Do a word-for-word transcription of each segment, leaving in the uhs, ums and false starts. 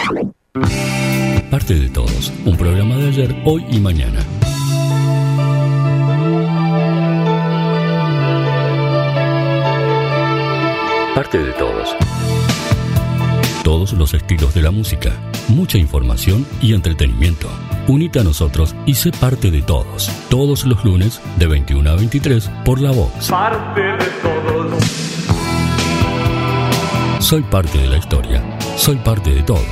Parte de Todos, un programa de ayer, hoy y mañana. Parte de Todos. Todos los estilos de la música, mucha información y entretenimiento. Unite a nosotros y sé parte de todos. Todos los lunes de veintiuno a veintitrés por La Vox. Parte de todos. Soy parte de la historia. Soy parte de todos.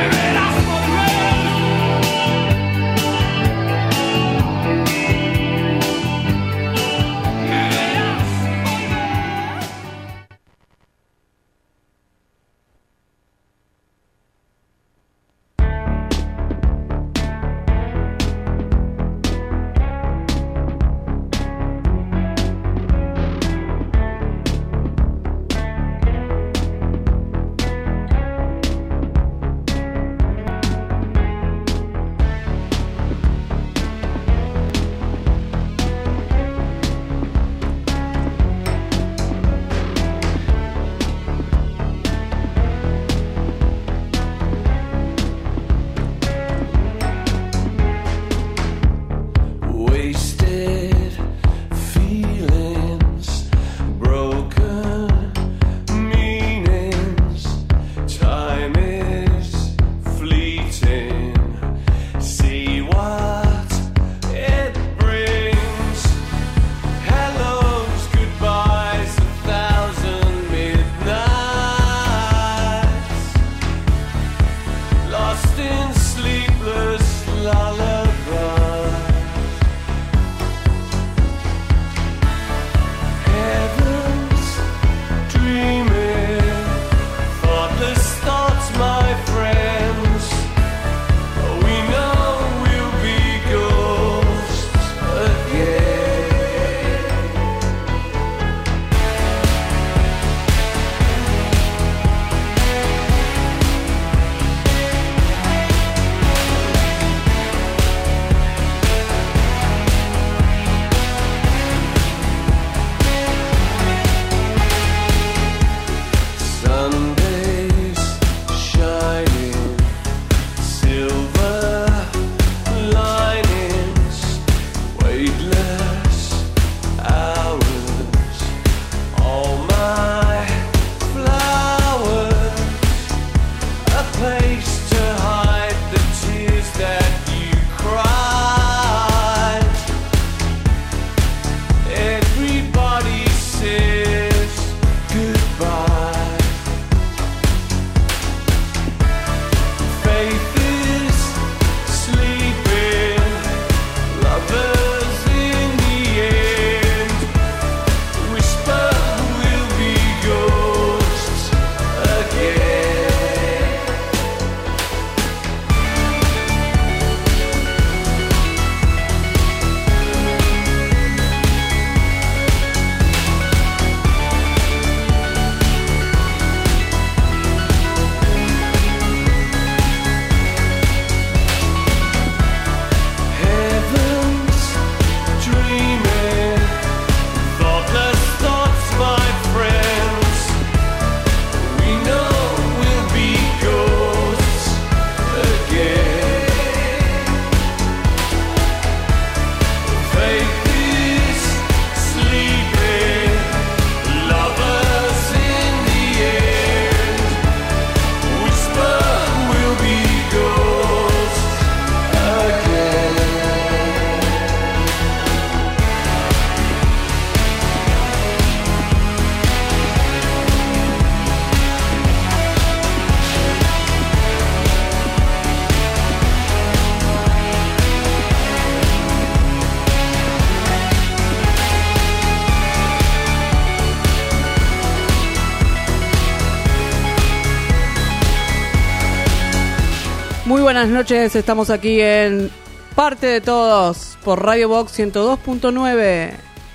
Muy buenas noches, estamos aquí en Parte de Todos por Radio Vox ciento dos punto nueve,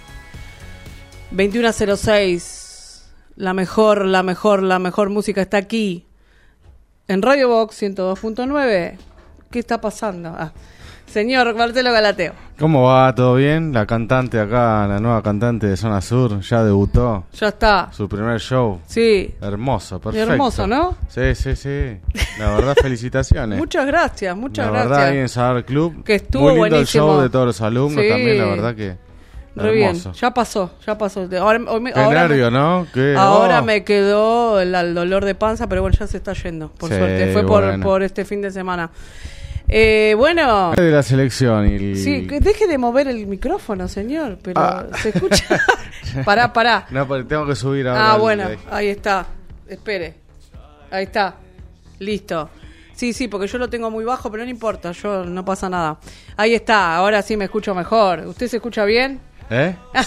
veintiuno cero seis. La mejor, la mejor, la mejor música está aquí en Radio Vox ciento dos punto nueve. ¿Qué está pasando? Ah. Señor Marcelo Galateo. ¿Cómo va? ¿Todo bien? La cantante acá, la nueva cantante de Zona Sur, ya debutó. Ya está. Su primer show. Sí. Hermoso, perfecto. Hermoso, ¿no? Sí, sí, sí. La verdad, felicitaciones. Muchas gracias, muchas la gracias. La verdad, ahí en Sadar Club. Que estuvo muy lindo buenísimo. El show de todos los alumnos sí. también, la verdad que Re bien, hermoso. ya pasó, ya pasó. Ahora, hoy me, Qué ahora nervio, me, ¿no? ¿Qué? Ahora oh. me quedó el, el dolor de panza, pero bueno, ya se está yendo, por Sí, suerte. Fue por, bueno. por este fin de semana. Eh, bueno. De la selección. Y el... Sí, que deje de mover el micrófono, señor, pero Ah. se escucha. Pará, pará. No, porque tengo que subir ahora. Ah, el- bueno, ahí está. Espere. Ahí está. Listo. Sí, sí, porque yo lo tengo muy bajo, pero no importa, yo no pasa nada. Ahí está, ahora sí me escucho mejor. ¿Usted se escucha bien? ¿Eh? Sí.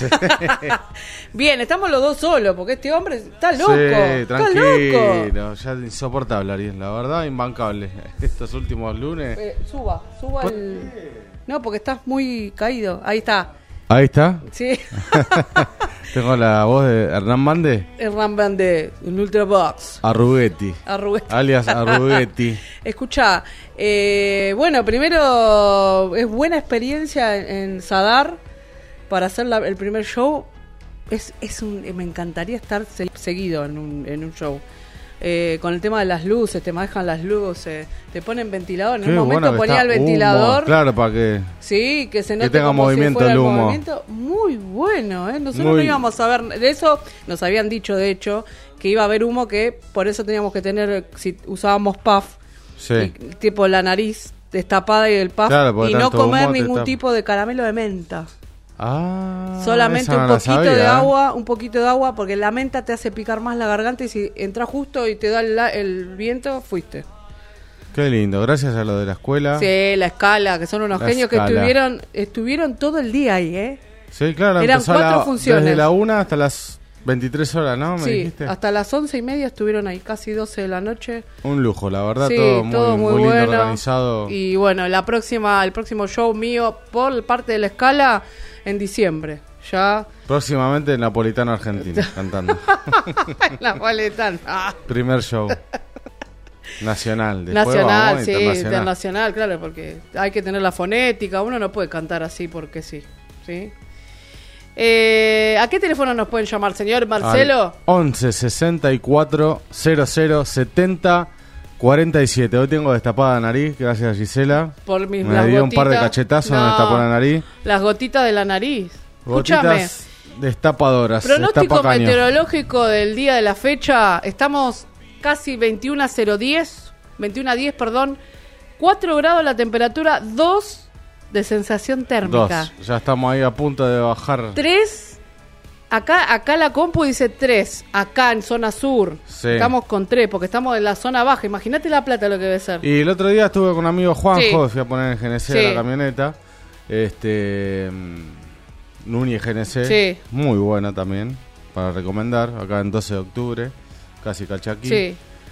Bien, estamos los dos solos, porque este hombre está loco. Sí, está loco. tranquilo. Ya es insoportable, Ariel. La verdad, imbancable. Estos últimos lunes. Eh, suba, suba el... No, porque estás muy caído. Ahí está. Ahí está. Sí. Tengo la voz de Hernán Mande. El Rambam de el Ultrabox. Arruguetti. Arruguete. Alias Arruguetti. Escucha, eh, bueno, primero es buena experiencia en, en Sadar para hacer la- el primer show. Es, es un, me encantaría estar se- seguido en un, en un show. Eh, con el tema de las luces, te manejan las luces, te ponen ventilador. En Qué un momento bueno que ponía está el ventilador. humo, claro, para que... Sí, que se note tenga como movimiento si fuera el humo. movimiento. Muy bueno, ¿eh? Nosotros Muy- no íbamos a ver de eso, nos habían dicho de hecho que iba a haber humo, que por eso teníamos que tener, si usábamos puff, Sí. y, tipo la nariz destapada y el puff, Claro, porque y no tanto comer humo te ningún tapa. tipo de caramelo de menta. Ah, Solamente esa un no la poquito sabía, de ¿eh? agua, un poquito de agua, porque la menta te hace picar más la garganta y si entras justo y te da el, la- el viento, fuiste. Qué lindo, gracias a lo de la escuela. Sí, la escala, que son unos La genios que escala. estuvieron estuvieron todo el día ahí, ¿eh? Sí, claro, Eran empezó a cuatro la- funciones. Desde la una hasta las veintitrés horas, ¿no? ¿Me Sí, dijiste? hasta las once y media estuvieron ahí, casi doce de la noche. Un lujo, la verdad, Sí, todo, muy, todo muy, muy lindo, bueno. organizado. Y bueno, la próxima, el próximo show mío por parte de la escala en diciembre. Ya Próximamente Napolitano Argentino, cantando. la Napoletana. Ah, Primer show. Nacional. Después nacional, vamos, sí, internacional. internacional, claro, porque hay que tener la fonética, uno no puede cantar así porque sí, ¿sí? Eh, ¿A qué teléfono nos pueden llamar, señor Marcelo? Al once sesenta y cuatro cero cero setenta cuarenta y siete. Hoy tengo destapada la nariz, gracias a Gisela. Por mis Me las dio un par de gotitas. cachetazos, me No, destapó la nariz. Las gotitas de la nariz. Escúchame. Gotitas destapadoras. Pronóstico destapacaños. meteorológico del día de la fecha. Estamos casi veintiuno a cero diez. veintiuno a diez, perdón. cuatro grados la temperatura, dos de sensación térmica. Dos. Ya estamos ahí a punto de bajar. tres. Acá, acá la compu dice tres. Acá en zona sur. Sí. Estamos con tres porque estamos en la zona baja. Imagínate La Plata lo que debe ser. Y el otro día estuve con un amigo Juanjo, Sí. fui a poner el G N C Sí. a la camioneta. Este. mm, Núñez G N C. Sí. Muy buena también, para recomendar. Acá en doce de octubre, casi Calchaquí. Sí.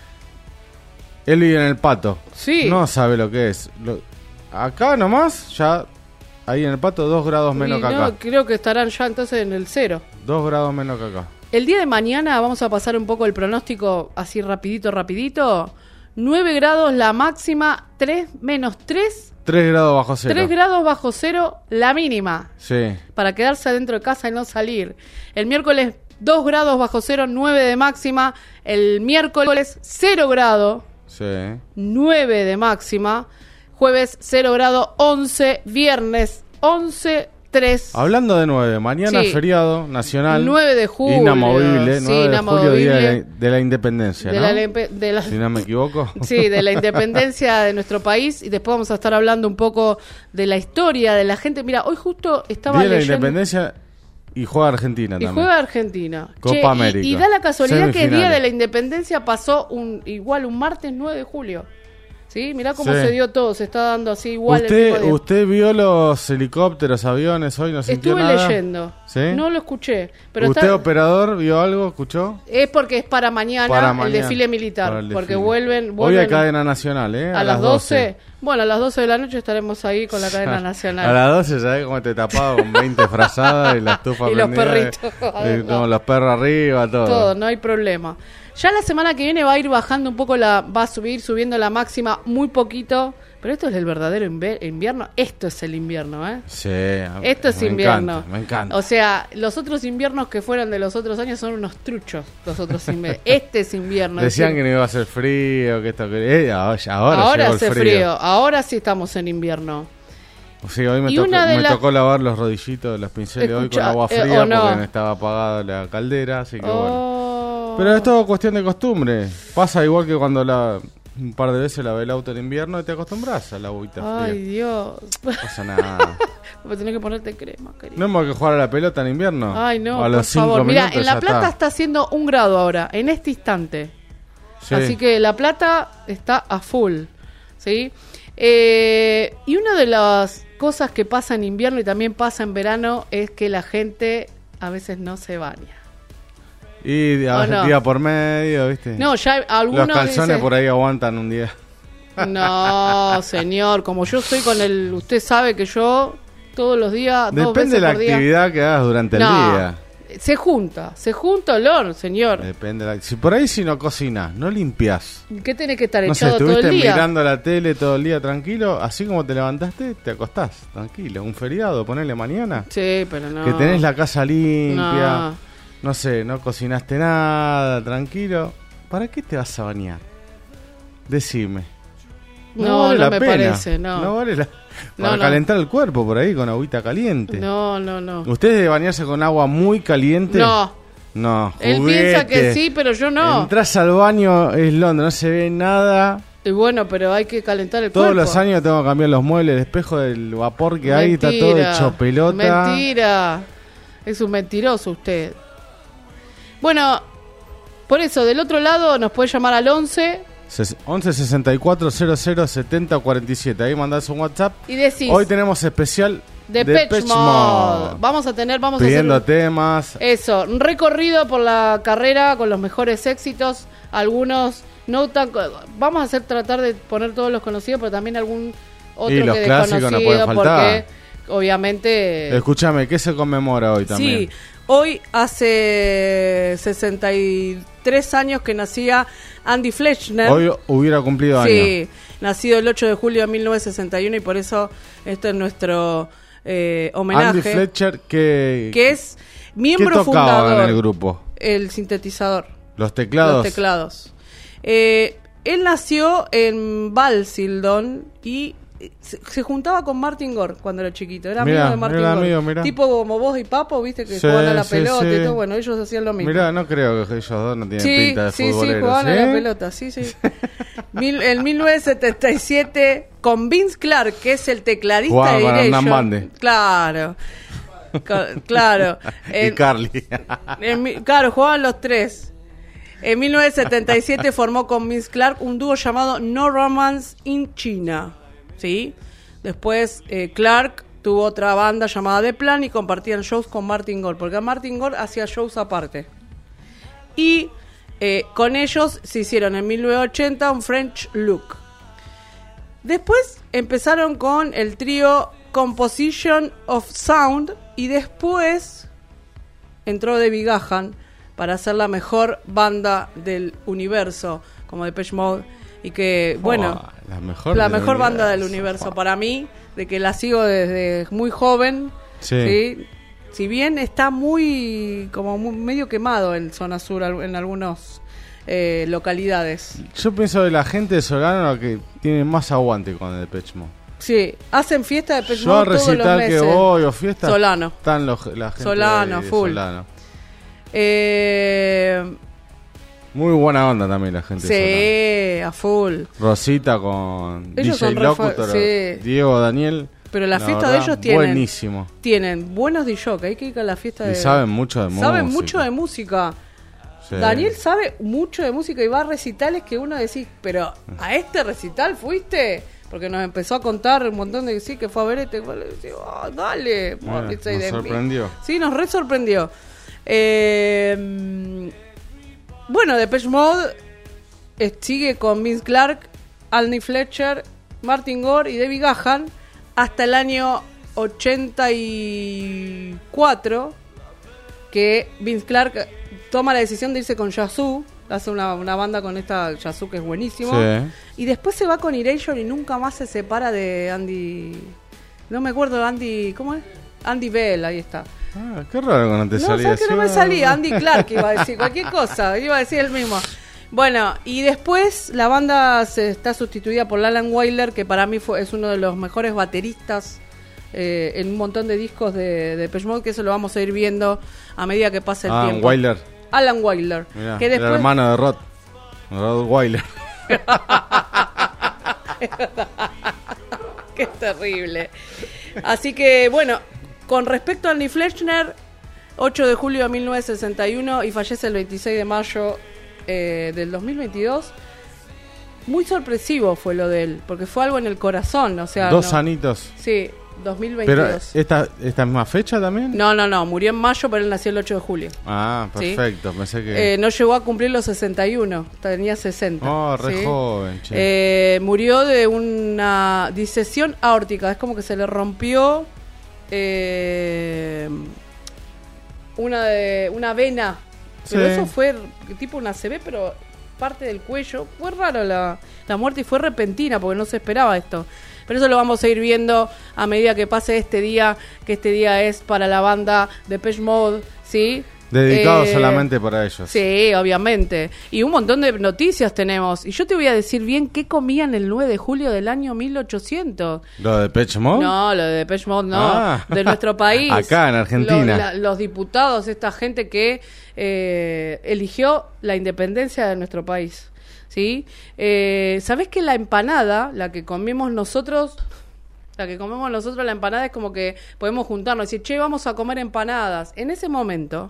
Él vive en el Pato. Sí. No sabe lo que es. Lo- acá nomás, ya. Ahí en el Pato, dos grados menos Y que no, acá. creo que estarán ya entonces en el cero. Dos grados menos que acá. El día de mañana vamos a pasar un poco el pronóstico así rapidito, rapidito. nueve grados la máxima, tres menos tres, Tres grados bajo cero. tres grados bajo cero la mínima. Sí. Para quedarse dentro de casa y no salir. El miércoles dos grados bajo cero, nueve de máxima. El miércoles cero grado, Sí. nueve de máxima. Jueves cero grado, once. Viernes once, tres. Hablando de nueve, mañana Sí. feriado nacional. nueve de julio. Inamovible, Sí, nueve de julio, día de la, inamovible. de la independencia, De ¿no? la, lempe- de la- Si no me equivoco. Sí, de la independencia de nuestro país, y después vamos a estar hablando un poco de la historia de la gente. Mira, hoy justo estaba Día de la leyendo independencia y juega Argentina y también. juega Argentina. Copa Che, y- América. Y, da la casualidad que el día Semifinales. de la independencia pasó un igual un martes nueve de julio. ¿Sí? Mirá cómo Sí. se dio todo, se está dando así igual el ¿Usted, mismo día. ¿Usted vio los helicópteros, aviones hoy? ¿No sintió Estuve nada? leyendo. ¿Sí? No lo escuché, pero ¿Usted, está- operador, vio algo? ¿Escuchó? es porque es para mañana, Para el mañana, desfile militar, para el porque desfile. vuelven, Hoy vuelven hay cadena nacional, ¿eh? a, las doce. Bueno, a las doce de la noche estaremos ahí con la cadena nacional. A las doce, ¿sabes cómo te tapaba con veinte frazadas y la estufa Y los prendida? perritos. Eh, con los perros arriba, todo. Todo, no hay problema. Ya la semana que viene va a ir bajando un poco, la va a subir, subiendo la máxima muy poquito. Pero esto es el verdadero inver- invierno. Esto es el invierno, ¿eh? Sí. Esto es me invierno. Encanta, me encanta. O sea, los otros inviernos que fueron de los otros años son unos truchos. Los otros inviernos. Este es invierno. Decían es que no iba a hacer frío, que esto que... Eh, ahora ahora, ahora llegó hace el frío. frío. Ahora sí estamos en invierno. Sí, hoy me, Y tocó, una de me las- tocó lavar los rodillitos de los pinceles hoy Escucha, con agua eh, fría o no. porque me estaba apagada la caldera, así que bueno. Oh. Pero es todo cuestión de costumbre. Pasa igual que cuando la un par de veces lavé el auto en invierno y te acostumbras a la agüita Ay, fría. Dios. No pasa nada. Pues tenés que ponerte crema, querido. ¿No hemos que jugar a la pelota en invierno? Ay, no, A por los cinco favor. Mira, minutos en La ya Plata está. está. haciendo un grado ahora, en este instante. Sí. Así que La Plata está a full, ¿sí? Eh, y una de las cosas que pasa en invierno y también pasa en verano es que la gente a veces no se baña. Y día, ¿O no? día por medio, ¿viste? No, ya algunos Los calzones dicen- por ahí aguantan un día. No, señor, como yo estoy con el... Usted sabe que yo todos los días, dos Depende de veces la por día... actividad que hagas durante No, el día. se junta, se junta olor, señor. Depende de la... Si por ahí si no cocinas, no limpias. ¿Qué tenés que estar No sé, echado todo estuviste el día? mirando la tele todo el día tranquilo, así como te levantaste, te acostás tranquilo. Un feriado, ponele mañana. Sí, pero no. Que tenés la casa limpia, No. no sé, no cocinaste nada, tranquilo. ¿Para qué te vas a bañar? Decime. No, vale no la me pena. parece, no. No vale la... No, Para no. calentar el cuerpo por ahí con agüita caliente. No, no, no. ¿Ustedes de bañarse con agua muy caliente? No. No, Él juguete. piensa que sí, pero yo no. Entrás al baño, es Londres, no se ve nada. Y bueno, pero hay que calentar el Todos cuerpo. los años tengo que cambiar los muebles, el espejo del vapor que hay, está todo Mentira, hecho pelota. Mentira. Es un mentiroso usted. Bueno, por eso, del otro lado nos puede llamar al once Ses- once sesenta y cuatro cero cero setenta cuarenta y siete. Ahí mandás un WhatsApp. y decís Hoy tenemos especial de de Depeche Depeche Mode. Mode. Vamos a tener, vamos Pidiendo a hacer temas. eso, un recorrido por la carrera con los mejores éxitos, algunos no tan co- vamos a hacer tratar de poner todos los conocidos, pero también algún otro Y los que clásicos no desconocido pueden faltar. porque obviamente Escúchame, ¿qué se conmemora hoy también? sí, hoy hace sesenta y tres años que nacía Andy Fletcher. Hoy hubiera cumplido años. Sí, nacido el ocho de julio de mil novecientos sesenta y uno y por eso esto es nuestro eh, homenaje. Andy Fletcher, que, que es miembro ¿qué tocaba fundador. en el grupo? El sintetizador. Los teclados. Los teclados. Eh, él nació en Basildon y se, se juntaba con Martin Gore cuando era chiquito. Era Mirá, amigo de Martin era Gore. amigo, mirá. Tipo como vos y Papo, viste, que Sí, jugaban a la sí, pelota sí. y todo. Bueno, ellos hacían lo mismo. Mirá, no creo que ellos dos no tienen Sí, pinta de sí, sí, futboleros. jugaban a ¿eh? la pelota, sí, sí. Mil, en mil novecientos setenta y siete, con Vince Clarke, que es el tecladista Jugaban de con Hernán Direction. Bande. Claro, Ca- claro. Y En- Carly. en mi- claro, jugaban los tres. En mil novecientos setenta y siete formó con Vince Clarke un dúo llamado No Romance in China, ¿sí? Después eh, Clarke tuvo otra banda llamada The Plan y compartían shows con Martin Gore, porque Martin Gore hacía shows aparte. Y eh, con ellos se hicieron en mil novecientos ochenta un French Look. Después empezaron con el trío Composition of Sound y después entró Debbie Gahan para hacer la mejor banda del universo, como Depeche Mode, y que, bueno, Oh, la mejor, la del mejor banda del universo. universo para mí, de que la sigo desde muy joven, Sí. ¿sí? Si bien está muy, como muy- medio quemado en zona sur, al- en algunas eh, localidades. Yo pienso de la gente de Solano que tiene más aguante con el Depeche Mode. Sí, hacen fiesta de Depeche Yo al Mode todos los recital que meses. voy o fiestas Solano. están los, la gente Solano, de, de full. Solano. Eh, Muy buena onda también la gente de sí, a full. Solano. Rosita con Ellos D J son re Locutor, fu- sí. Diego, Daniel. Pero la, la fiesta de verdad, ellos tienen, buenísimo. tienen buenos D J, hay que ir a la fiesta Y de... saben mucho de música. Saben mucho de música. Sí. Daniel sabe mucho de música y va a recitales que uno decís, pero ¿a este recital fuiste? Porque nos empezó a contar un montón de que sí, que fue a ver este. Y digo, "Ah, dale, Mira, porque soy nos de mí". sorprendió. Sí, nos re sorprendió. Eh, bueno, Depeche Mode eh, sigue con Vince Clarke, Andy Fletcher, Martin Gore y Debbie Gahan hasta el año ochenta y cuatro, que Vince Clarke toma la decisión de irse con Yazoo, hace una, una banda con esta Yazoo que es buenísimo. Sí. Y después se va con Erasure y nunca más se separa de Andy. No me acuerdo, Andy. ¿Cómo es? Andy Bell, ahí está. Ah, qué raro que no te No, salía ¿sabes que así? no me salía? Andy Clark iba a decir, cualquier cosa, iba a decir el mismo. Bueno, y después la banda se está sustituida por Alan Wyler, que para mí fue, es uno de los mejores bateristas eh, en un montón de discos de, de Depeche Mode, que eso lo vamos a ir viendo a medida que pase el Ah, tiempo. Wyler. Alan Wyler. Mirá, que después... el hermano de Rod. Rod Wyler. Qué terrible. Así que, bueno, con respecto a Andy Fletcher, ocho de julio de mil novecientos sesenta y uno y fallece el veintiséis de mayo eh, del dos mil veintidós. Muy sorpresivo fue lo de él, porque fue algo en el corazón, o sea... Dos no, anitos. Sí, dos mil Pero, veintidós. ¿esta, ¿esta misma fecha también? No, no, no, murió en mayo, pero él nació el ocho de julio. Ah, ¿Sí? perfecto. Pensé que... Eh, no llegó a cumplir los sesenta y uno, tenía sesenta. oh, re ¿sí? joven, che. Eh, murió de una disección aórtica, es como que se le rompió eh, una de, una vena, pero Sí. eso fue tipo una A C V, pero parte del cuello. Fue raro la, la muerte y fue repentina porque no se esperaba esto. Pero eso lo vamos a ir viendo a medida que pase este día, que este día es para la banda Depeche Mode, ¿sí? Dedicado Eh, solamente para ellos. Sí, obviamente. Y un montón de noticias tenemos. Y yo te voy a decir bien qué comían el nueve de julio del año mil ochocientos. ¿Lo de Depeche Mode? No, lo de Depeche Mode no, Ah. de nuestro país. Acá en Argentina. Lo- la- los diputados, esta gente que eh, eligió la independencia de nuestro país. ¿Sí? Eh, ¿Sabés que la empanada, la que comemos nosotros... La que comemos nosotros, la empanada es como que podemos juntarnos y decir, che, vamos a comer empanadas. En ese momento,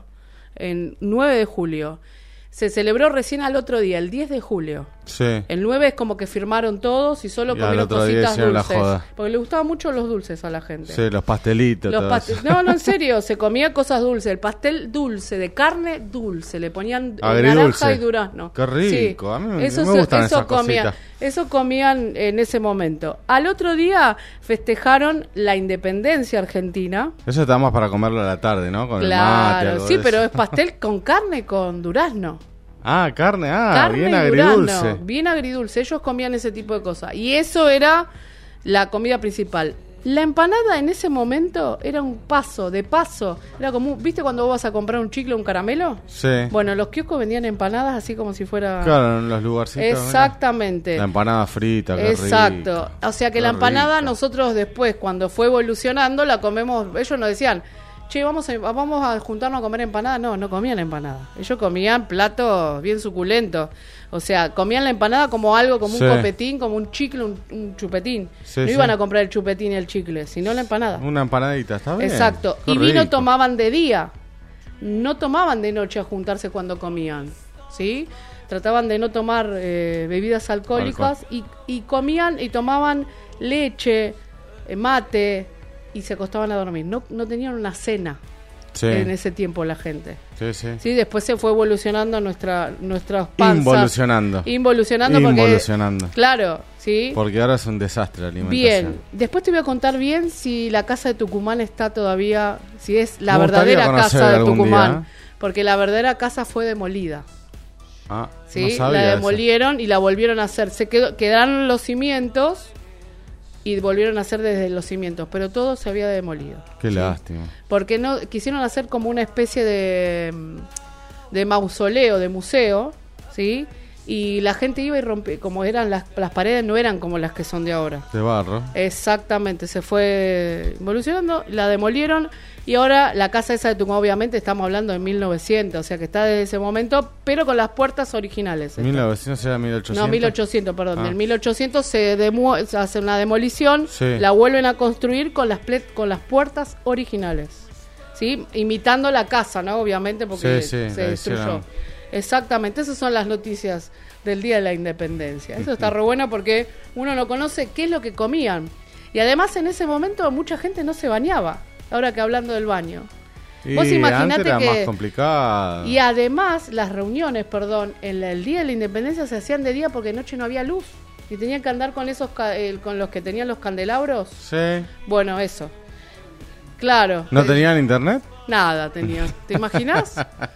en nueve de julio, se celebró recién al otro día, el diez de julio. Sí. El nueve es como que firmaron todos y solo Y al comieron otro día cositas hicieron la dulces. joda. Porque le gustaban mucho los dulces a la gente. Sí, los pastelitos. Los todo paste- eso. No, no, en serio, se comía cosas dulces. El pastel dulce, de carne dulce, le ponían eh, Agridulce. naranja y durazno. Qué rico, Sí. a mí me- eso me se- gustan eso esas comían, cositas. Eso comían en ese momento. Al otro día festejaron la independencia argentina. Eso está más para comerlo a la tarde, ¿no? Con el mate. Claro, algo sí, de pero eso. es pastel con carne y con durazno. Ah, carne, ah, Carne bien y agridulce. durazno, bien agridulce. Ellos comían ese tipo de cosas. Y eso era la comida principal. La empanada en ese momento era un paso, de paso. Era como, un- ¿viste cuando vos vas a comprar un chicle o un caramelo? Sí. Bueno, los kioscos vendían empanadas así como si fuera... Claro, en los lugarcitos. mira. Exactamente. La empanada frita, qué Exacto. rico. O sea que Qué la empanada rico. nosotros después, cuando fue evolucionando, la comemos... Ellos nos decían, che, vamos a, vamos a juntarnos a comer empanada. No, no comían empanada. Ellos comían platos bien suculentos. O sea, comían la empanada como algo, como Sí. un copetín, como un chicle, un, un chupetín. Sí, no sí. iban a comprar el chupetín y el chicle, sino la empanada. Una empanadita, está bien. Exacto. Qué Y vino rico. tomaban de día. No tomaban de noche a juntarse cuando comían. ¿Sí? Trataban de no tomar eh, bebidas alcohólicas y, y comían y tomaban leche, eh, mate y se acostaban a dormir. No, no tenían una cena Sí. en ese tiempo la gente. Sí, sí. Sí, después se fue evolucionando nuestra nuestras panzas. Involucionando. Involucionando porque Involucionando. claro, ¿sí? Porque ahora es un desastre la alimentación. Bien, después te voy a contar bien si la casa de Tucumán está todavía, si es la Me gustaría verdadera conocer casa de algún Tucumán, día. porque la verdadera casa fue demolida, Ah, ¿sí? no sabía La eso. demolieron y la volvieron a hacer, se quedó, quedaron los cimientos y volvieron a hacer desde los cimientos, pero todo se había demolido. Qué ¿sí? lástima. Porque no quisieron hacer como una especie de, de mausoleo, de museo, ¿sí? Y la gente iba y rompía, como eran las, las paredes no eran como las que son de ahora. De barro. Exactamente, se fue evolucionando, la demolieron y ahora la casa esa de Tucumán, obviamente estamos hablando de mil novecientos, o sea que está desde ese momento, pero con las puertas originales. está. mil novecientos era mil ochocientos. No, mil ochocientos, perdón. Ah. Del mil ochocientos se, demu- se hace una demolición, Sí. la vuelven a construir con las ple- con las puertas originales, ¿sí? Imitando la casa, ¿no? Obviamente porque Sí, sí, se la destruyó. hicieron. Exactamente, esas son las noticias del Día de la Independencia. Eso está re bueno porque uno no conoce qué es lo que comían. Y además en ese momento mucha gente no se bañaba, ahora que hablando del baño. Y Vos imaginate antes era que- más complicado. Y además, las reuniones, perdón, en la- el Día de la Independencia se hacían de día porque de noche no había luz. Y tenían que andar con esos ca- eh, con los que tenían los candelabros. Sí. Bueno, eso. Claro. ¿No Eh, tenían internet? Nada tenían. ¿Te imaginas?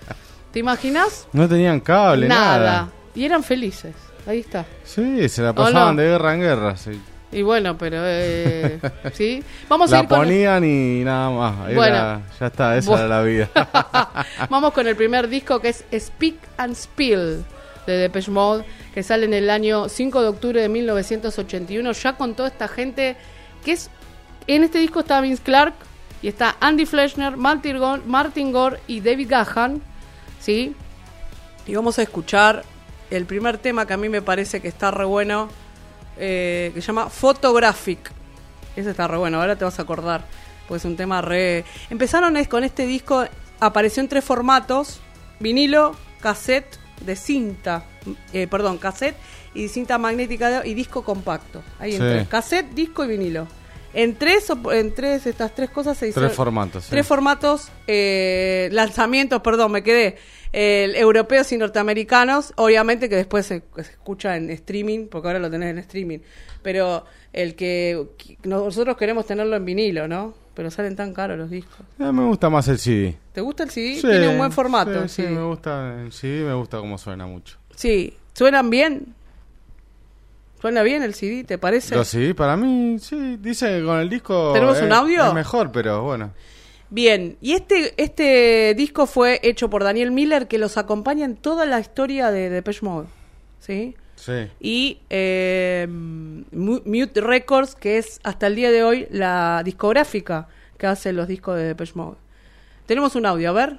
¿Te imaginas? No tenían cable, nada. Nada. Y eran felices. Ahí está. Sí, se la pasaban no? de guerra en guerra, sí. Y bueno, pero... Eh, ¿sí? Vamos a La ir con ponían el... y nada más. Ahí Bueno. la- ya está, esa Bueno. era la vida. Vamos con el primer disco, que es Speak and Spill, de Depeche Mode, que sale en el año cinco de octubre de mil novecientos ochenta y uno, ya con toda esta gente que es... En este disco está Vince Clarke, y está Andy Fleischner, Martin Gore, Martin Gore y David Gahan, ¿sí? Y vamos a escuchar el primer tema que a mí me parece que está re bueno, eh, que se llama Photographic. Ese está re bueno, ahora te vas a acordar, porque es un tema re... Empezaron es, con este disco, apareció en tres formatos: vinilo, cassette de cinta, eh, perdón, cassette y cinta magnética de- y disco compacto. Ahí en Sí. tres, cassette, disco y vinilo. En tres, op- en tres estas tres cosas se hicieron... Tres formatos. sí. Tres formatos, eh, lanzamientos, perdón, me quedé, eh, europeos y norteamericanos, obviamente que después se, se escucha en streaming, porque ahora lo tenés en streaming, pero el que, que nosotros queremos tenerlo en vinilo, ¿no? Pero salen tan caros los discos. Eh, me gusta más el C D. ¿Te gusta el C D? Sí, Tiene un buen formato. Sí, el sí, C D. me gusta el C D, me gusta cómo suena mucho. Sí, ¿suenan bien? ¿Suena bien el C D, te parece? Los C D para mí, sí, dice que con el disco ¿Tenemos es, un audio? es mejor, pero bueno. Bien, y este este disco fue hecho por Daniel Miller, que los acompaña en toda la historia de Depeche Mode, ¿sí? Sí. Y eh, Mu- Mute Records, que es hasta el día de hoy la discográfica que hace los discos de Depeche Mode. Tenemos un audio, a ver.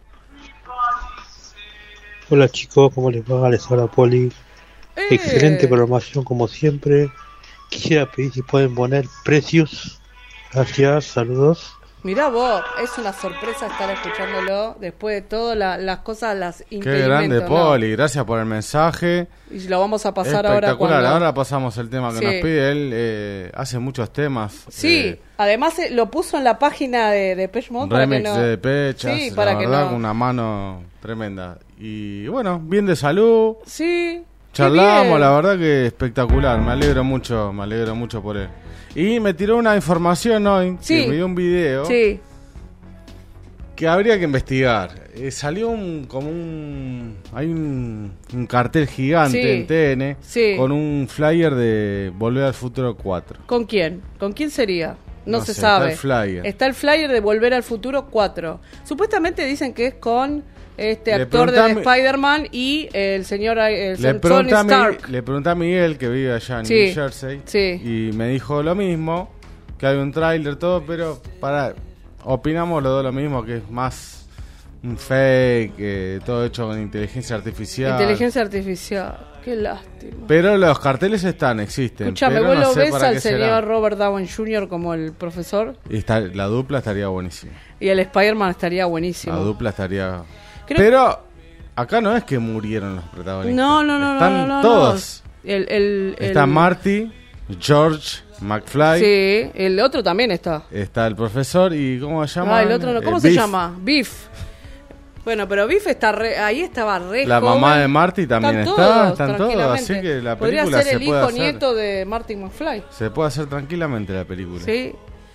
Hola chicos, ¿cómo les va? Les habla Poli. ¡Eh! Excelente programación como siempre. Quisiera pedir si pueden poner precios. Gracias, saludos. Mirá vos, es una sorpresa estar escuchándolo después de todas la- las cosas, las Qué impedimentos, grande, ¿no? Poli. Gracias por el mensaje. Y lo vamos a pasar ahora Espectacular. cuando... Ahora pasamos el tema que Sí. nos pide. Él eh, hace muchos temas. Sí, eh, además eh, lo puso en la página de Depeche Mode para que remix no... de Depeche, Sí, hace, para la que verdad, no... con una mano tremenda. Y bueno, bien de salud. Sí. qué Charlamos, bien. la verdad que espectacular. Me alegro mucho, me alegro mucho por él. Y me tiró una información hoy, Sí. que me dio un video Sí. que habría que investigar. Eh, salió un, como un... Hay un, un cartel gigante Sí. en T N Sí. con un flyer de Volver al Futuro cuatro. ¿Con quién? ¿Con quién sería? No, No se sé, sabe. está el flyer. Está el flyer de Volver al Futuro cuatro. Supuestamente dicen que es con este Le actor de pregunté a mi- Spider-Man y el señor el Le Tony pregunté, a Mi- Stark. le pregunté a Miguel, que vive allá en Sí. New Jersey, Sí. y me dijo lo mismo, que hay un tráiler, todo, pero para opinamos los dos lo mismo, que es más un fake, eh, todo hecho con inteligencia artificial. Inteligencia artificial. Qué lástima. Pero los carteles están, existen. Escuchame, pero ¿vos no lo sé ves para al qué señor será. Robert Downey junior como el profesor? Y está, la dupla estaría buenísima. Y el Spider-Man estaría buenísimo. La dupla estaría... Creo- Pero acá no es que murieron los protagonistas. No, no, no, Están no, no, no. todos. El, el, el- Está Marty, George, McFly. Sí, el otro también está. Está el profesor y ¿cómo se llama? Ah, el otro no. ¿Cómo Eh, se Biff. llama? Biff. Bueno, pero Biff está re- ahí estaba re La joven. mamá de Marty también Están está, todos, están todos, tranquilamente. así que la Podría película ser se el puede hijo hacer. nieto de Martin McFly. Se puede hacer tranquilamente la película. Sí.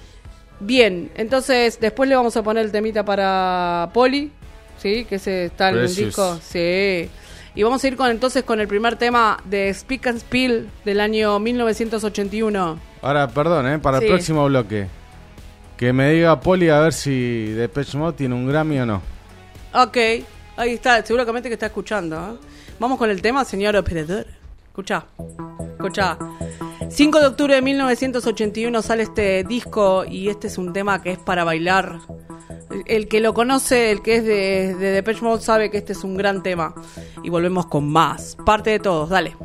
Bien, entonces después le vamos a poner el temita para Polly, ¿sí? Que ese está en el Precious. disco. Sí. Y vamos a ir con entonces con el primer tema de Speak and Spill del año mil novecientos ochenta y uno. Ahora, perdón, ¿eh? para Sí. el próximo bloque. Que me diga Poli a ver si Depeche Mode tiene un Grammy o no. Ok, ahí está, seguramente que está escuchando. ¿eh? Vamos con el tema, señor operador. Escucha, escucha. cinco de octubre de mil novecientos ochenta y uno sale este disco y este es un tema que es para bailar. El, el que lo conoce, el que es de, de Depeche Mode sabe que este es un gran tema. Y volvemos con más. Parte de todos, dale.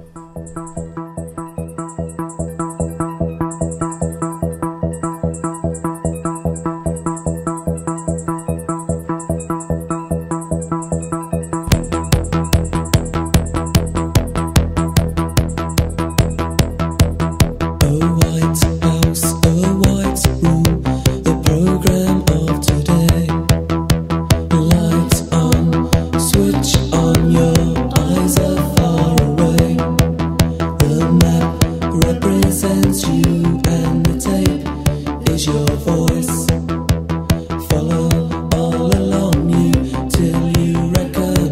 Follow all along you till you recognize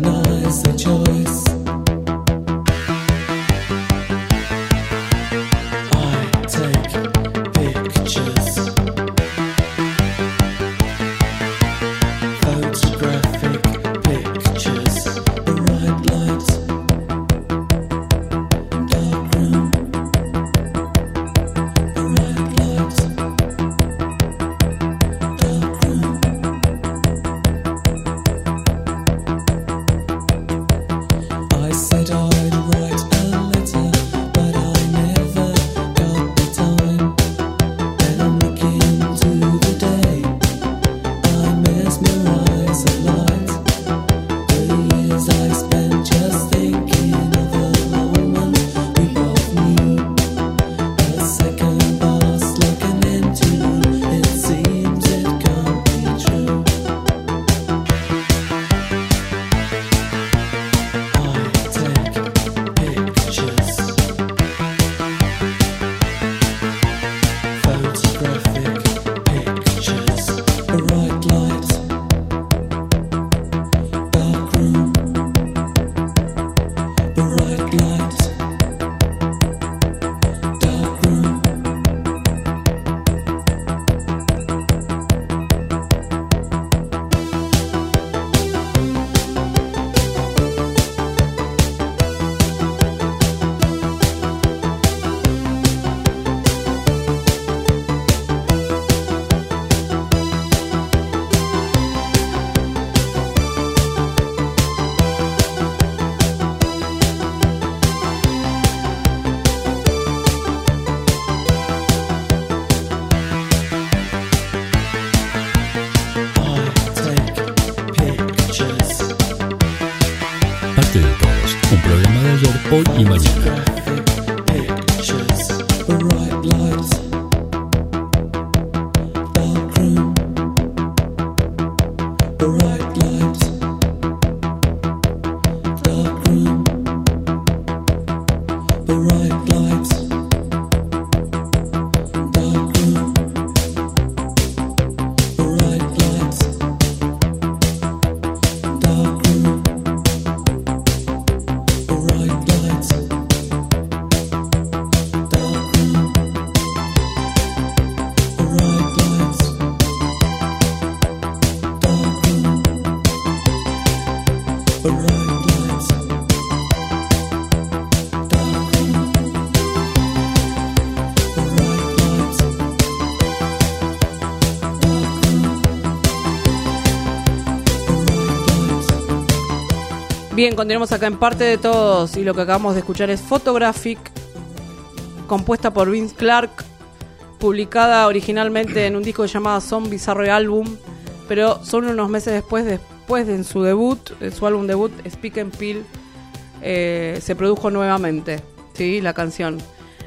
hoy y mañana. Bien, continuamos acá en Parte de Todos y lo que acabamos de escuchar es Photographic, compuesta por Vince Clarke, publicada originalmente en un disco llamado Some Bizarre Album, pero solo unos meses después, después de en su debut, en su álbum debut, Speak and Peel, eh, se produjo nuevamente, ¿sí? La canción.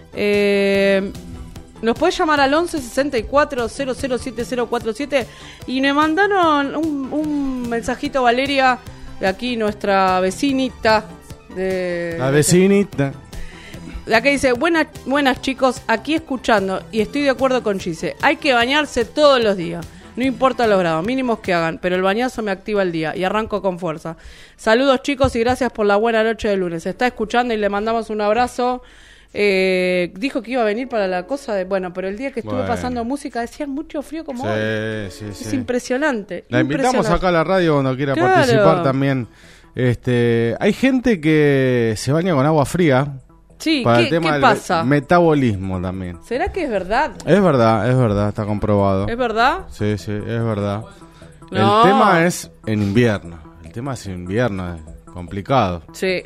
Eh, nos podés llamar al once sesenta y cuatro cero cero siete cero cuatro siete y me mandaron un, un mensajito, Valeria, de aquí nuestra vecinita de La vecinita. La que dice, buenas, buenas chicos, aquí escuchando y estoy de acuerdo con Gise. Hay que bañarse todos los días, no importa los grados mínimos que hagan, pero el bañazo me activa el día y arranco con fuerza. Saludos chicos y gracias por la buena noche de lunes. Se está escuchando y le mandamos un abrazo. Eh, dijo que iba a venir para la cosa de... Bueno, pero el día que estuve bueno. pasando música decían mucho frío como sí, hoy. Sí, sí. Es impresionante. La invitamos impresionante. acá a la radio cuando quiera Claro. participar también. Este, hay gente que se baña con agua fría. Sí, para ¿qué, el tema ¿qué del pasa? metabolismo también. ¿Será que es verdad? Es verdad, es verdad, está comprobado. ¿Es verdad? Sí, sí, es verdad. No. El tema es en invierno. El tema es en invierno, es complicado. Sí.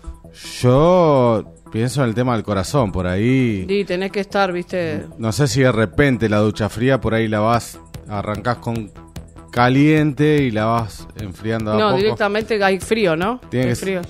Yo pienso en el tema del corazón, por ahí. Y tenés que estar, viste... No sé si de repente la ducha fría, por ahí la vas, arrancás con caliente y la vas enfriando a No, poco. directamente hay frío, ¿no? Tiene Hay que frío.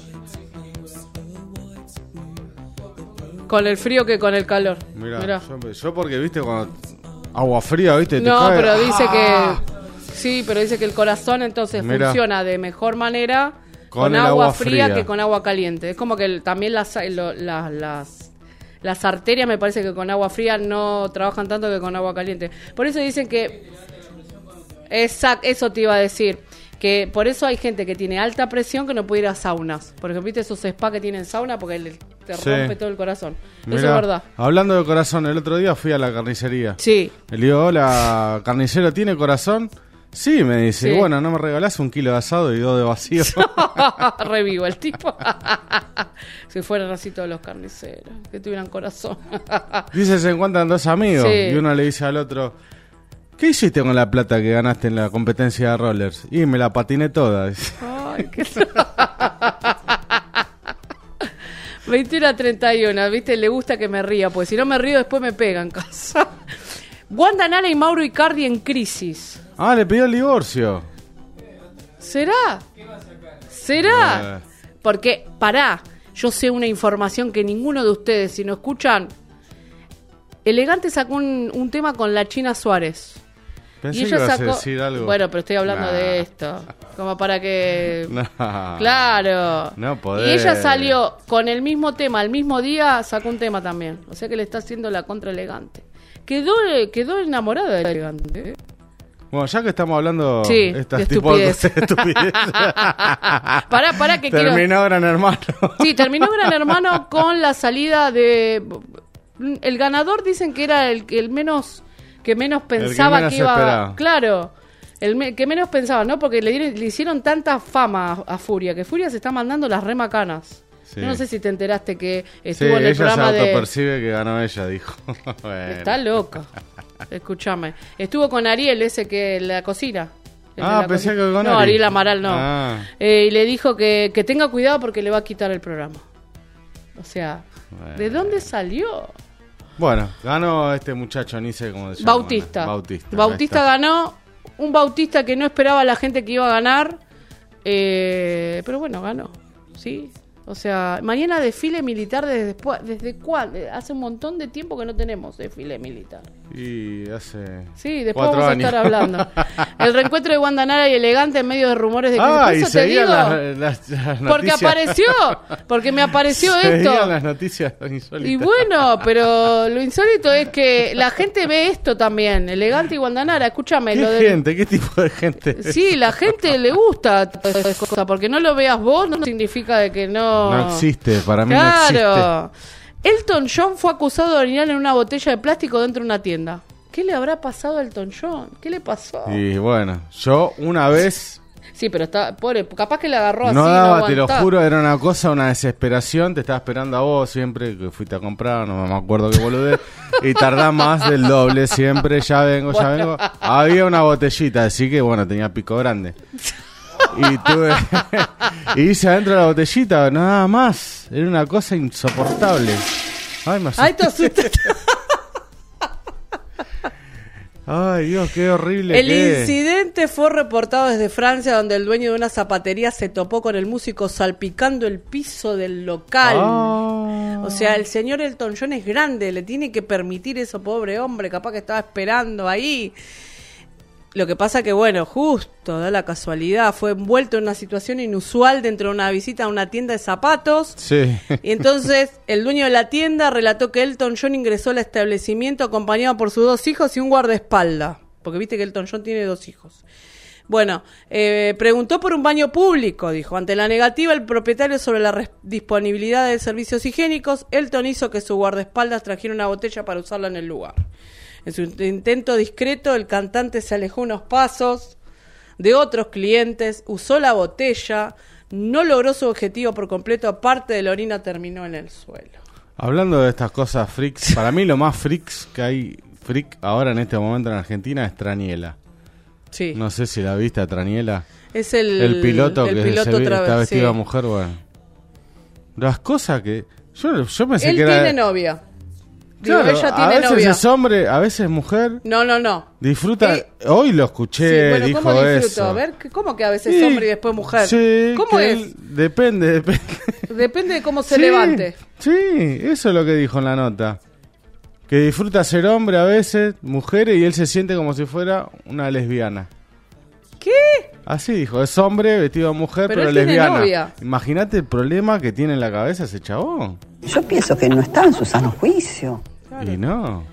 Con el frío que con el calor. Mirá, Mirá. Yo, yo porque, viste, cuando agua fría, viste, te No, cae. pero dice ¡Ah! que... Sí, pero dice que el corazón entonces Mirá. funciona de mejor manera con, Con el agua, agua fría, fría. que con agua caliente. Es como que el- también las, lo- las, las, las arterias me parece que con agua fría no trabajan tanto que con agua caliente. Por eso dicen que... Exacto, eso te iba a decir. Que por eso hay gente que tiene alta presión que no puede ir a saunas. Por ejemplo, ¿viste esos spas que tienen sauna? Porque le- te Sí. rompe todo el corazón. Eso Mirá, es verdad. Hablando de corazón, el otro día fui a la carnicería. Sí. Le digo, hola, carnicero, ¿tiene corazón? Sí, me dice, Sí. bueno, ¿no me regalás un kilo de asado y dos de vacío? Revivo el tipo. Si fueran así todos los carniceros, que tuvieran corazón. Dice, se encuentran dos amigos Sí. y uno le dice al otro, ¿qué hiciste con la plata que ganaste en la competencia de rollers? Y me la patiné toda. Dice. Ay, qué... veintiuno a treinta y uno, ¿viste? Le gusta que me ría, pues si no me río después me pegan en casa. Wanda Nara y Mauro Icardi en crisis. Ah, le pidió el divorcio. ¿Será? ¿Será? Eh. Porque, pará, yo sé una información que ninguno de ustedes, si no escuchan, Elegante sacó un, un tema con la China Suárez. Pensé Y que ella ibas sacó... a decir algo. Bueno, pero estoy hablando Nah. de esto. Como para que... No. Claro. No podés. Y ella salió con el mismo tema, el mismo día sacó un tema también. O sea que le está haciendo la contra Elegante. Quedó, quedó enamorada de Elegante. ¿eh? Bueno, ya que estamos hablando Sí, estas de tipo de estupidez. estupidez. Pará, pará que quiero... Terminó Gran Hermano. Sí, terminó Gran Hermano con la salida de... El ganador dicen que era el, el menos... Que menos pensaba menos que iba... esperaba. Claro, el me- que menos pensaba, ¿no? Porque le, dieron- le hicieron tanta fama a, a Furia, que Furia se está mandando las remacanas. Sí. Yo no sé si te enteraste que Sí, estuvo en el ella se programa de... autopercibe que ganó ella, dijo. Bueno. Está loca. Escúchame. Estuvo con Ariel, ese que la cocina. El de Ah, la pensé cocina. que con No, Ari. Ariel Amaral no. Ah. Eh, y le dijo que, que tenga cuidado porque le va a quitar el programa. O sea, Bueno. ¿de dónde salió? Bueno, ganó este muchacho, ni sé cómo se llama. Bautista. Bautista. Bautista ahí está. ganó. Un Bautista que no esperaba la gente que iba a ganar. Eh, pero bueno, ganó. ¿Sí? O sea, mañana desfile militar desde después, ¿desde cuándo? Hace un montón de tiempo que no tenemos desfile militar. Y hace Sí, después cuatro vamos años. a estar hablando. El reencuentro de Wanda Nara y Elegante en medio de rumores de que Ah, por y eso te seguían digo, las, las, las porque noticias. apareció, porque me apareció Seguían esto. las noticias insólitas. Y bueno, pero lo insólito es que la gente ve esto también, Elegante y Wanda Nara, escúchame. ¿Qué Lo del- gente? ¿Qué tipo de gente? Sí, la gente le gusta todas esas cosas, porque no lo veas vos no significa de que no... No existe, para mí Claro. Elton John fue acusado de orinar en una botella de plástico dentro de una tienda. ¿Qué le habrá pasado a Elton John? ¿Qué le pasó? no existe. Y bueno, yo una vez... Sí, pero está, pobre, capaz que le agarró así. No daba, no te lo aguantaba. juro, era una cosa, una desesperación. Te estaba esperando a vos siempre que fuiste a comprar, no me acuerdo qué boludez. Y tardás más del doble siempre. Ya vengo, ya vengo. Había una botellita, así que bueno, tenía pico grande. Y tuve. Y hice adentro de la botellita, nada más. Era una cosa insoportable. Ay, me asusté. Ay, te asustaste. Ay, Dios, qué horrible. El que es. incidente fue reportado desde Francia, donde el dueño de una zapatería se topó con el músico salpicando el piso del local. Ah. O sea, el señor Elton John es grande, le tiene que permitir eso, pobre hombre, capaz que estaba esperando ahí. Lo que pasa que, bueno, justo, da la casualidad, fue envuelto en una situación inusual dentro de una visita a una tienda de zapatos. Sí. Y entonces el dueño de la tienda relató que Elton John ingresó al establecimiento acompañado por sus dos hijos y un guardaespaldas. Porque viste que Elton John tiene dos hijos. Bueno, eh, preguntó por un baño público, dijo. Ante la negativa del propietario sobre la res- disponibilidad de servicios higiénicos, Elton hizo que su guardaespaldas trajera una botella para usarla en el lugar. En su intento discreto, el cantante se alejó unos pasos de otros clientes, usó la botella, no logró su objetivo por completo, parte de la orina terminó en el suelo. Hablando de estas cosas freaks, para mí lo más freaks que hay, freak ahora en este momento en Argentina es Traniela. Sí, No sé si la viste a Traniela. es el, El piloto el que piloto se ve- otra está vez, vestido sí. de mujer, bueno. Las cosas que... Yo, yo pensé Él que era... tiene novia. Digo, Claro, ella a tiene veces novia. es hombre, a veces es mujer. No, no, no. Disfruta... Eh, Hoy lo Sí, escuché, bueno, dijo ¿cómo disfruto? eso. A ver, ¿cómo que a veces Sí, hombre y después mujer? Sí, ¿Cómo que es? él- depende, depende. Depende de cómo se Sí, levante. Sí, eso es lo que dijo en la nota. Que disfruta ser hombre a veces, mujeres, y él se siente como si fuera una lesbiana. ¿Qué? Así dijo, es hombre vestido de mujer, Pero pero, él tiene lesbiana. novia. Imagínate el problema que tiene en la cabeza ese chabón. Yo pienso que no está en su sano juicio. Claro. Y no.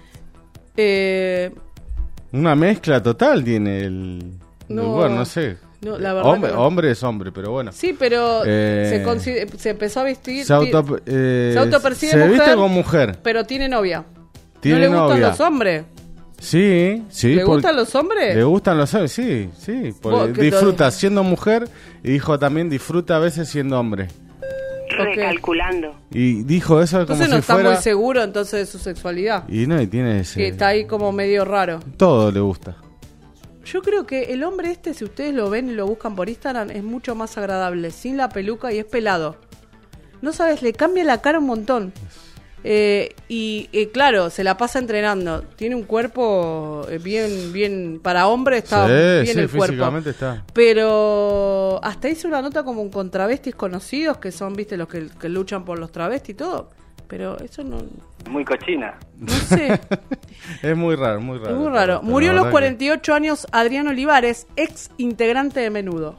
Eh, Una mezcla total tiene el... No. el- bueno, no sé. No, la verdad hombre, que no. hombre es hombre, pero bueno. sí, pero Eh, se, consider- se empezó a vestir, Se, auto, eh, se autopercibe se mujer, viste como mujer. pero tiene novia. Tiene ¿No le gustan novia. los hombres? Sí, sí. ¿Le por- gustan los hombres? Le gustan los hombres, sí, sí. porque Vos, ¿qué disfruta tal? siendo mujer y dijo también disfruta a veces siendo hombre. Recalculando. Y dijo eso como Entonces no si está fuera... muy seguro entonces de su sexualidad. Y no, y tiene ese... Que está ahí como medio raro. Todo le gusta. Yo creo que el hombre este, si ustedes lo ven y lo buscan por Instagram, es mucho más agradable, sin la peluca y es pelado. No sabes, le cambia la cara un montón. Eh, y eh, claro, se la pasa entrenando. Tiene un cuerpo eh, bien, bien, para hombre está Sí, bien sí, el cuerpo. físicamente está. Pero hasta hice una nota como con travestis conocidos, que son, viste, los que, que luchan por los travestis y todo. Pero eso no, Muy cochina. no sé. Es muy raro, muy raro. Es muy raro. Pero Murió a la los verdad cuarenta y ocho años Adrián Olivares, ex integrante de Menudo.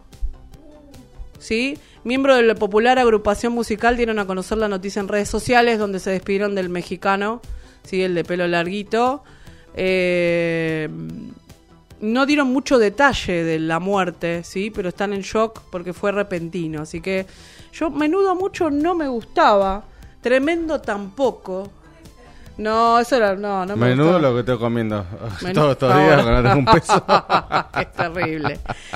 ¿Sí? Miembro de la popular agrupación musical, dieron a conocer la noticia en redes sociales, donde se despidieron del mexicano, ¿sí? El de pelo larguito. Eh, no dieron mucho detalle de la muerte, ¿sí? Pero están en shock porque fue repentino. Así que yo, Menudo mucho no me gustaba, Tremendo tampoco. No, eso era, no, no que- me Menudo gustaba. lo que estoy comiendo Menú- todos estos días ahora. cuando tengo un peso. Es terrible.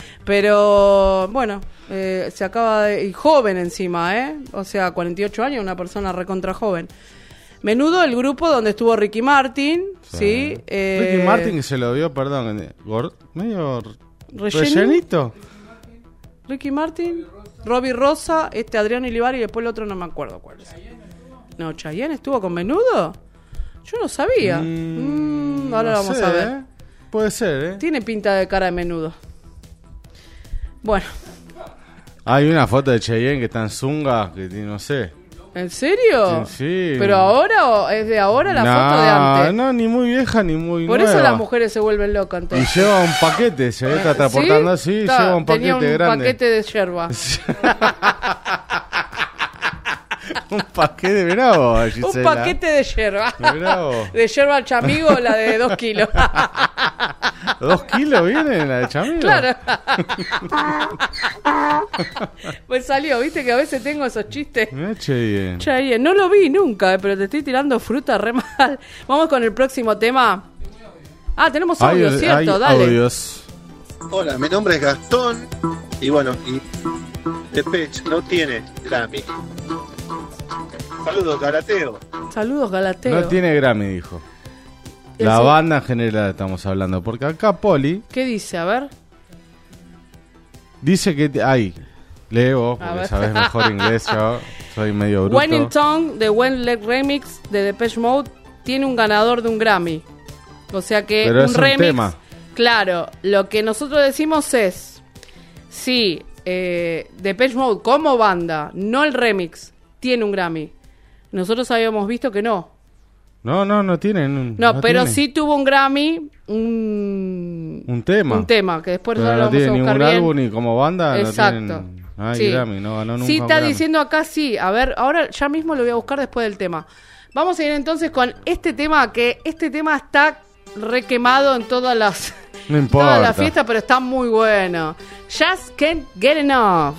Pero bueno, eh, se acaba de... Y joven encima, ¿eh? O sea, cuarenta y ocho años, una persona recontra joven. Menudo, el grupo donde estuvo Ricky Martin, ¿sí? Eh, Ricky Martin se lo vio, perdón, eh, gor- medio r- Relleni- rellenito. Ricky Martin, Robbie Rosa, este Adrián Olivares y después el otro no me acuerdo cuál es. No, ¿Chayanne estuvo con Menudo? Yo no sabía. Mm, Mm, ahora no vamos sé, a ver. ¿eh? Puede ser, ¿eh? Tiene pinta de cara de Menudo. Bueno. Hay una foto de Cheyenne que está en Zunga, que no sé. ¿En serio? Sí, sí. ¿Pero ahora o es de ahora la no, foto de antes? No, ni muy vieja ni muy Por nueva. eso las mujeres se vuelven locas entonces. Y lleva un paquete, se ve, está transportando así, Está, lleva un paquete tenía un grande. paquete de yerba. Un paquete, mirá vos, Gisela. Un paquete de yerba. Mirá vos. De yerba al chamigo, la de dos kilos. ¿Dos kilos viene la de Chamigo? Claro. Pues salió, viste que a veces tengo esos chistes. Mirá, Cheyenne. Cheyenne, no lo vi nunca, eh, pero te estoy tirando fruta re mal. Vamos con el próximo tema. Ah, tenemos audio, Hay- ¿cierto? hay Dale. audios. Hola, mi nombre es Gastón y bueno, y Depeche no tiene Grammy. Saludos, Galateo. Saludos, Galateo. No tiene Grammy, dijo. La Eso- banda en general estamos hablando, porque acá Poli ¿Qué dice? A ver. dice que... Ay, lee vos, A porque ver. sabés mejor inglés, yo soy medio bruto. When in Tongue, de One Leg Remix de Depeche Mode, tiene un ganador de un Grammy. O sea que Pero un es un remix. tema. Claro, lo que nosotros decimos es: si eh, Depeche Mode como banda, no el remix, tiene un Grammy. Nosotros habíamos visto que no. No, no, no tienen. No, pero tienen. sí tuvo un Grammy, un, Un tema. un tema, que después Pero no lo no vamos a tiene buscar ningún bien. álbum ni como banda. Exacto. No tienen... Ay, Sí. Grammy, no ganó nunca Sí, un está Grammy. diciendo acá sí. A ver, ahora ya mismo lo voy a buscar después del tema. Vamos a ir entonces con este tema, que este tema está requemado en todas las, No en todas importa. las fiestas, pero está muy bueno. Just Can't Get Enough.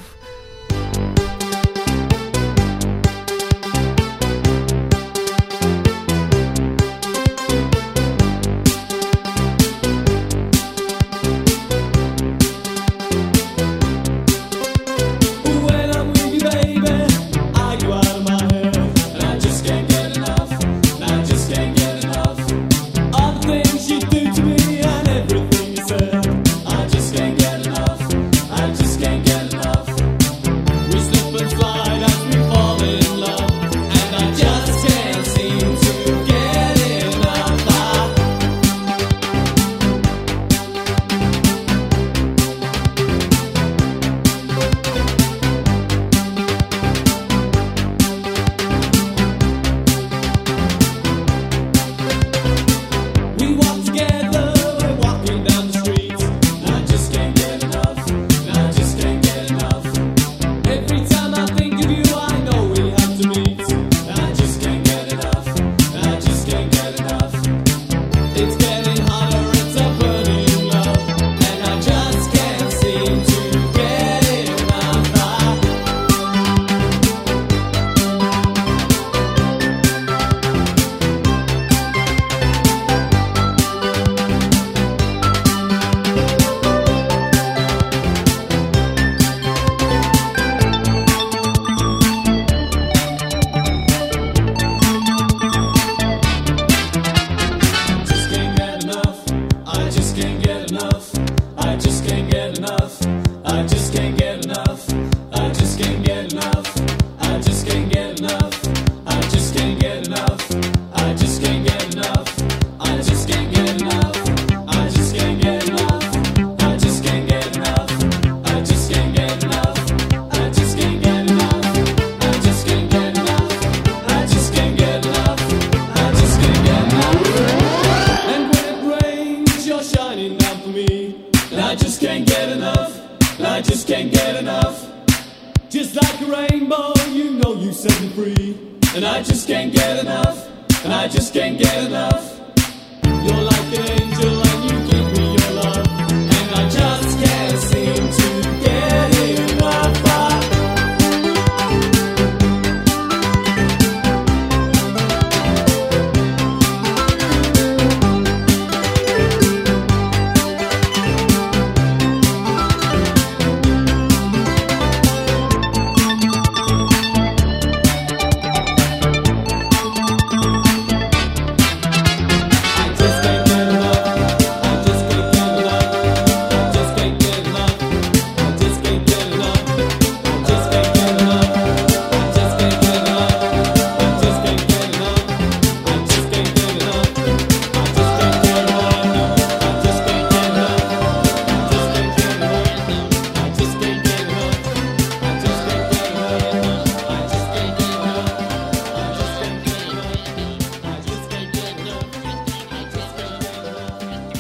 Just can't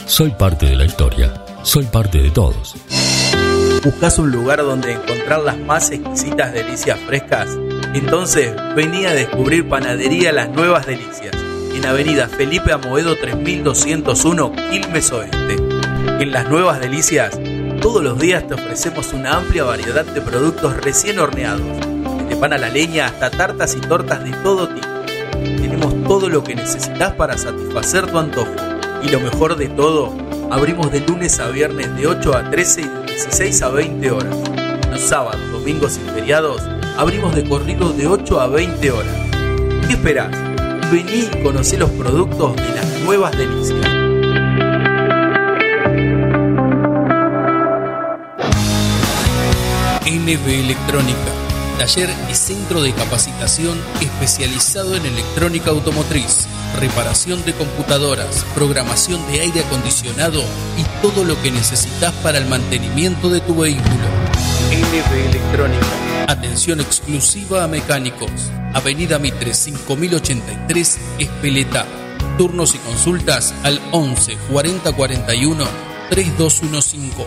Soy parte de la historia. Soy parte de todos. ¿Buscas un lugar donde encontrar las más exquisitas delicias frescas? Entonces vení a descubrir Panadería Las Nuevas Delicias, en Avenida Felipe Amoedo tres mil doscientos uno, Quilmes Oeste. En Las Nuevas Delicias, todos los días te ofrecemos una amplia variedad de productos recién horneados, desde pan a la leña hasta tartas y tortas de todo tipo. Tenemos todo lo que necesitas para satisfacer tu antojo. Y lo mejor de todo, abrimos de lunes a viernes de ocho a trece y de dieciséis a veinte horas. Los sábados, domingos y feriados abrimos de corrido de ocho a veinte horas. ¿Qué esperás? Vení y conocé los productos de Las Nuevas Delicias. N B Electrónica, taller y centro de capacitación especializado en electrónica automotriz, reparación de computadoras, programación de aire acondicionado y todo lo que necesitas para el mantenimiento de tu vehículo. N B Electrónica, atención exclusiva a mecánicos. Avenida Mitre cinco mil ochenta y tres, Espeleta. Turnos y consultas al once cuarenta cuarenta y uno treinta y dos quince.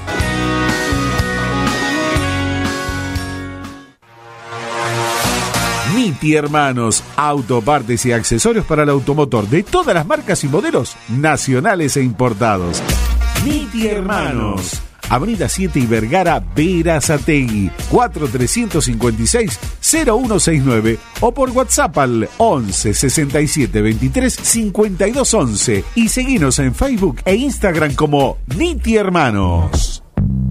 Niti Hermanos, autopartes y accesorios para el automotor de todas las marcas y modelos nacionales e importados. Niti Hermanos, Avenida siete y Vergara, Berazategui, cuatro tres cinco seis cero uno seis nueve o por WhatsApp al once sesenta y siete veintitrés cincuenta y dos once y seguinos en Facebook e Instagram como Niti Hermanos.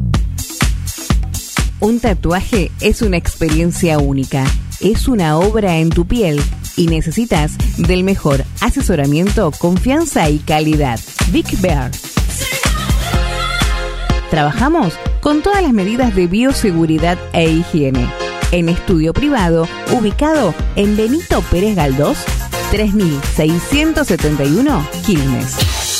Un tatuaje es una experiencia única. Es una obra en tu piel y necesitas del mejor asesoramiento, confianza y calidad. Big Bear. Trabajamos con todas las medidas de bioseguridad e higiene. En estudio privado, ubicado en Benito Pérez Galdós, tres mil seiscientos setenta y uno, Quilmes.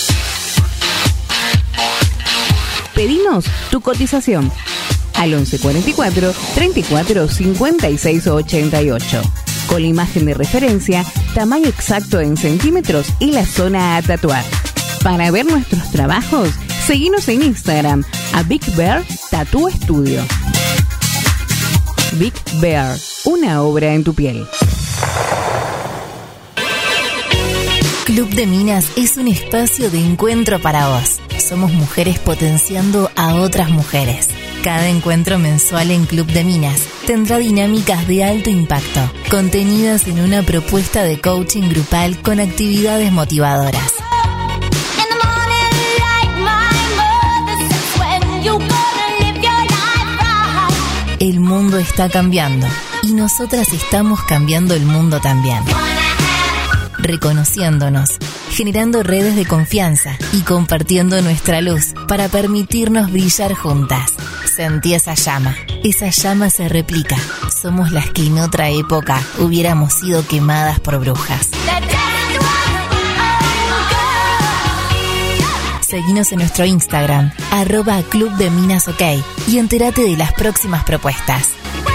Pedinos tu cotización al once cuarenta y cuatro, treinta y cuatro, cincuenta y seis ochenta y ocho. Con la imagen de referencia, tamaño exacto en centímetros y la zona a tatuar. Para ver nuestros trabajos, seguinos en Instagram a Big Bear Tattoo Studio. Big Bear, una obra en tu piel. Club de Minas es un espacio de encuentro para vos. Somos mujeres potenciando a otras mujeres. Cada encuentro mensual en Club de Minas tendrá dinámicas de alto impacto, contenidas en una propuesta de coaching grupal con actividades motivadoras. El mundo está cambiando y nosotras estamos cambiando el mundo también. Reconociéndonos, generando redes de confianza y compartiendo nuestra luz para permitirnos brillar juntas. Sentí esa llama. Esa llama se replica. Somos las que en otra época hubiéramos sido quemadas por brujas. Seguinos en nuestro Instagram, arroba Club de Minas OK, y entérate de las próximas propuestas.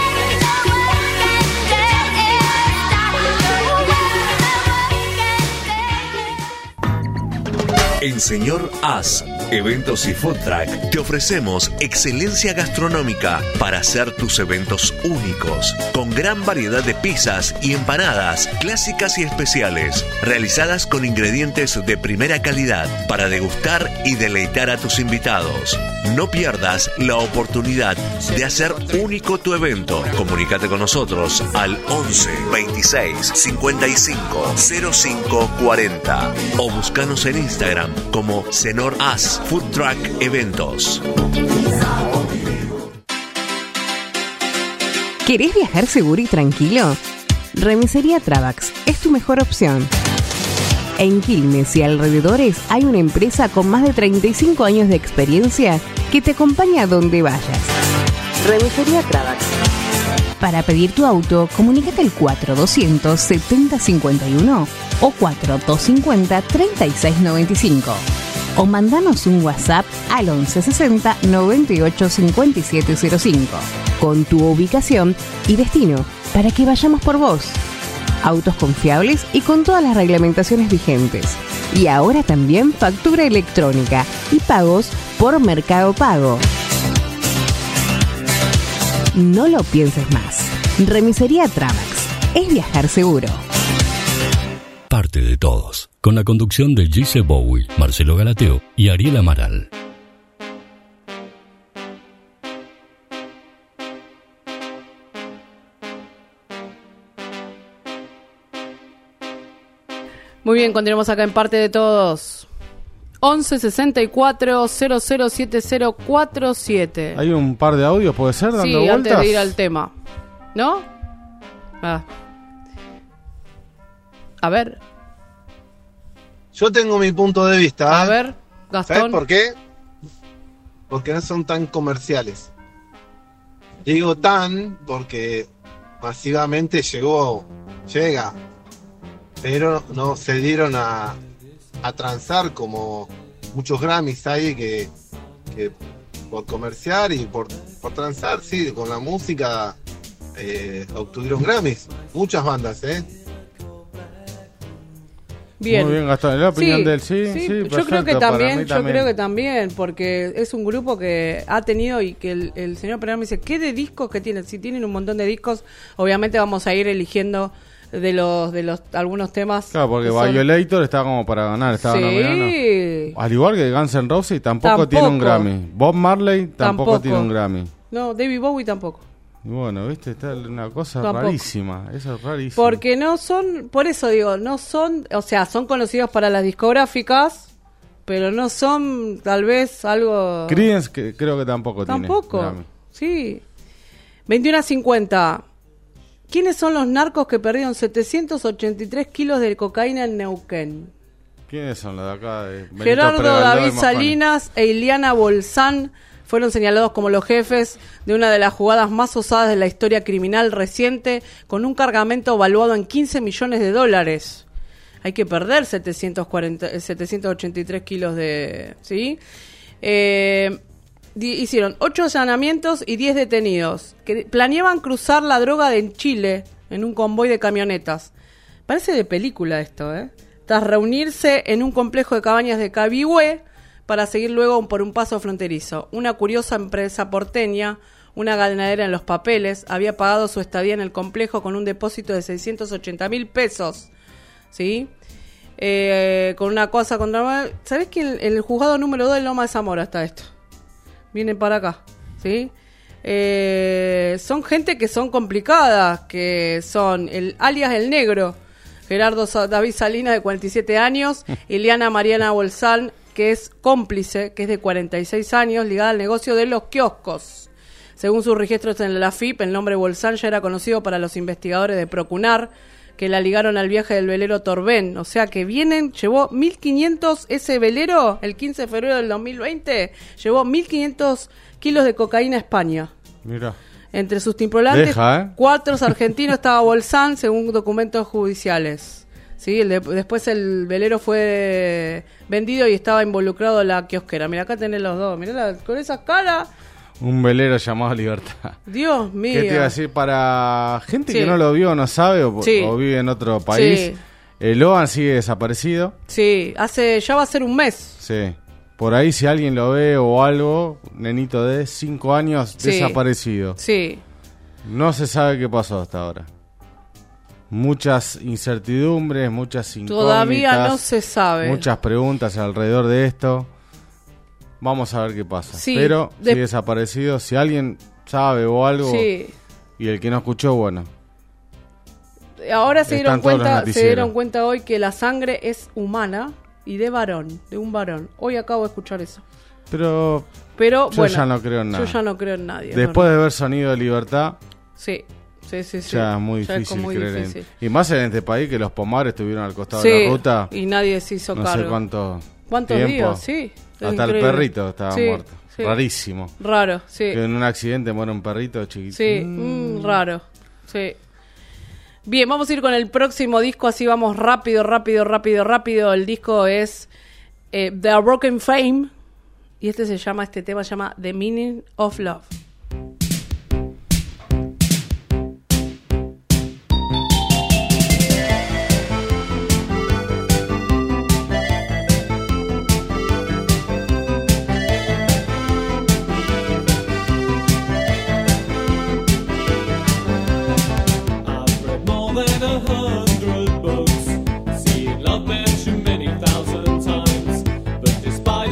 En Señor As, Eventos y Food Truck, te ofrecemos excelencia gastronómica para hacer tus eventos únicos, con gran variedad de pizzas y empanadas clásicas y especiales, realizadas con ingredientes de primera calidad para degustar y deleitar a tus invitados. No pierdas la oportunidad de hacer único tu evento. Comunícate con nosotros al once veintiséis cincuenta y cinco cero cinco cuarenta o búscanos en Instagram como Senor As Food Truck Eventos. ¿Querés viajar seguro y tranquilo? Remisería Travax es tu mejor opción. En Quilmes y alrededores hay una empresa con más de treinta y cinco años de experiencia que te acompaña a donde vayas. Remisería Travax. Para pedir tu auto, comunícate al cuatro doscientos setenta cincuenta y uno o cuatro doscientos cincuenta treinta y seis noventa y cinco. O mandanos un WhatsApp al once sesenta noventa y ocho cincuenta y siete cero cinco con tu ubicación y destino para que vayamos por vos. Autos confiables y con todas las reglamentaciones vigentes. Y ahora también factura electrónica y pagos por Mercado Pago. No lo pienses más. Remisería Travax. Es viajar seguro. Parte de todos. Con la conducción de Gise Bowie, Marcelo Galateo y Ariel Amaral. Muy bien, continuamos acá en Parte de Todos. once sesenta y cuatro cero cero siete cero cuatro siete. Hay un par de audios, ¿puede ser? Dando sí, vueltas. antes de ir al tema. ¿No? Ah. A ver. Yo tengo mi punto de vista. ¿eh? A ver, Gastón. ¿Sabes por qué? Porque no son tan comerciales. Digo tan porque masivamente llegó, llega, pero no se dieron a, a transar como muchos Grammys hay que, que por comerciar y por, por transar, sí, con la música eh, obtuvieron Grammys. Muchas bandas, ¿eh? Bien. Muy bien, Gastón. ¿La opinión Sí, de él? Sí, sí, sí, yo perfecto, creo que para también, mí yo también. creo que también, porque es un grupo que ha tenido y que el, el señor Pereira me dice, ¿qué de discos que tienen? Si tienen un montón de discos, obviamente vamos a ir eligiendo de los de los algunos temas. Claro, porque que son- Violator estaba como para ganar, estaba Sí. nominado. Al igual que Guns N' Roses tampoco, Tampoco. tiene un Grammy. Bob Marley tampoco, Tampoco. tiene un Grammy. No, David Bowie tampoco. Y bueno, viste, está una cosa Tampoco. rarísima. Eso es rarísimo. Porque no son, por eso digo, no son, o sea, son conocidos para las discográficas, pero no son tal vez algo... Creedence que creo que tampoco, Tampoco, tiene Grammy. sí. veintiuno a cincuenta. ¿Quiénes son los narcos que perdieron setecientos ochenta y tres kilos de cocaína en Neuquén? ¿Quiénes son los de acá? De Benito Gerardo Pregaldó y David Mosconi? Salinas e Iliana Bolsán fueron señalados como los jefes de una de las jugadas más osadas de la historia criminal reciente, con un cargamento valuado en quince millones de dólares. Hay que perder setecientos cuarenta, setecientos ochenta y tres kilos de... ¿sí? Eh, di- hicieron ocho allanamientos y diez detenidos, que planeaban cruzar la droga de en Chile en un convoy de camionetas. Parece de película esto, ¿eh? Tras reunirse en un complejo de cabañas de Cabihue para seguir luego por un paso fronterizo. Una curiosa empresa porteña, una ganadera en los papeles, había pagado su estadía en el complejo con un depósito de seiscientos ochenta mil pesos. ¿Sí? Eh, con una cosa contra... ¿Sabés que en el juzgado número dos de Loma de Zamora está esto? Vienen para acá. ¿Sí? Eh, son gente que son complicadas, que son el alias El Negro, Gerardo Sa- David Salinas, de cuarenta y siete años, Iliana Mariana Bolsán, que es cómplice, que es de cuarenta y seis años, ligada al negocio de los kioscos. Según sus registros en la F I P, el nombre Bolsán ya era conocido para los investigadores de Procunar, que la ligaron al viaje del velero Torben. O sea que vienen, llevó mil quinientos, ese velero, el quince de febrero del dos mil veinte, llevó mil quinientos kilos de cocaína a España. Mira. Entre sus tripulantes, Deja, ¿eh? cuatro argentinos estaba Bolsán, según documentos judiciales. Sí, el de- después el velero fue vendido y estaba involucrado la kiosquera. Mira, acá tenés los dos. Mirá la- con esa cara. Un velero llamado Libertad. Dios mío. ¿Qué te iba a decir? Para gente Sí. que no lo vio o no sabe o, Sí. o vive en otro país, Sí. el Logan sigue desaparecido. Sí, hace ya va a ser un mes. Sí. Por ahí si alguien lo ve o algo, nenito de cinco años Sí. desaparecido. Sí. No se sabe qué pasó hasta ahora. Muchas incertidumbres, muchas incógnitas. Todavía no se sabe. Muchas preguntas alrededor de esto. Vamos a ver qué pasa. Sí, Pero de- sigue desaparecido. Si alguien sabe o algo, Sí. y el que no escuchó, bueno. Ahora se dieron Están todos los cuenta, se noticieros. dieron cuenta hoy que la sangre es humana y de varón, de un varón. Hoy acabo de escuchar eso. Pero Pero yo bueno, ya no creo en nada. Yo ya no creo en nadie. es Después verdad. de ver Sonido de Libertad, Sí, sí, sí, sí. ya es muy Ya es difícil muy creer en- difícil. Y más en este país que los pomares estuvieron al costado Sí, de la ruta. y nadie se hizo no cargo. sé cuánto ¿Cuántos tiempo. días? Sí. es Hasta el increíble. perrito estaba Sí, muerto. sí. Rarísimo. Raro, sí. Que en un accidente muere un perrito chiquito. Sí, mm, raro. Sí. Bien, vamos a ir con el próximo disco, así vamos rápido, rápido, rápido, rápido. El disco es eh, The Broken Fame y este se llama, este tema se llama The Meaning of Love.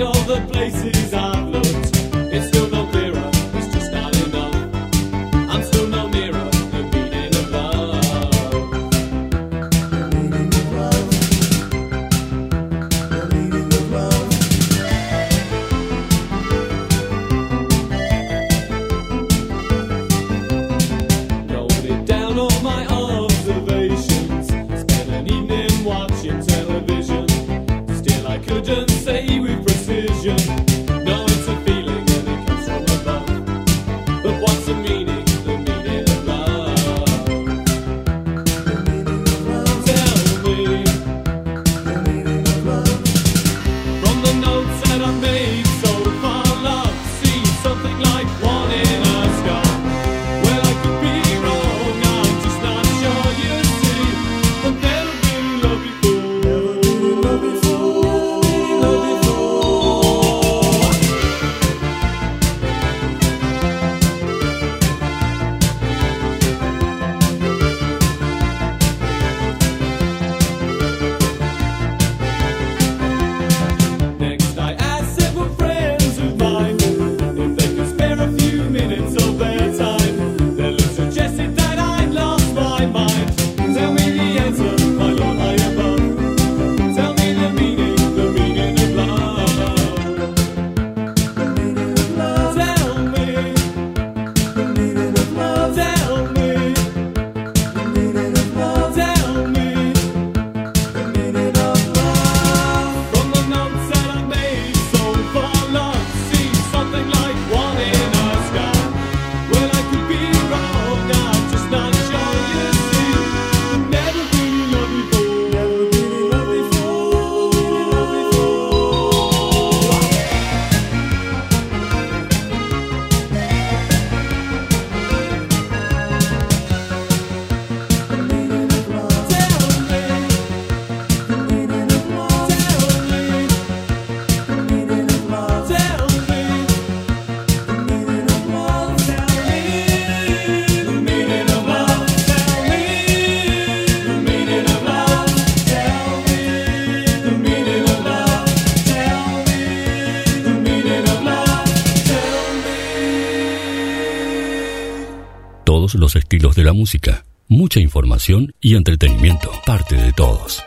Los estilos de la música, mucha información y entretenimiento, parte de todos.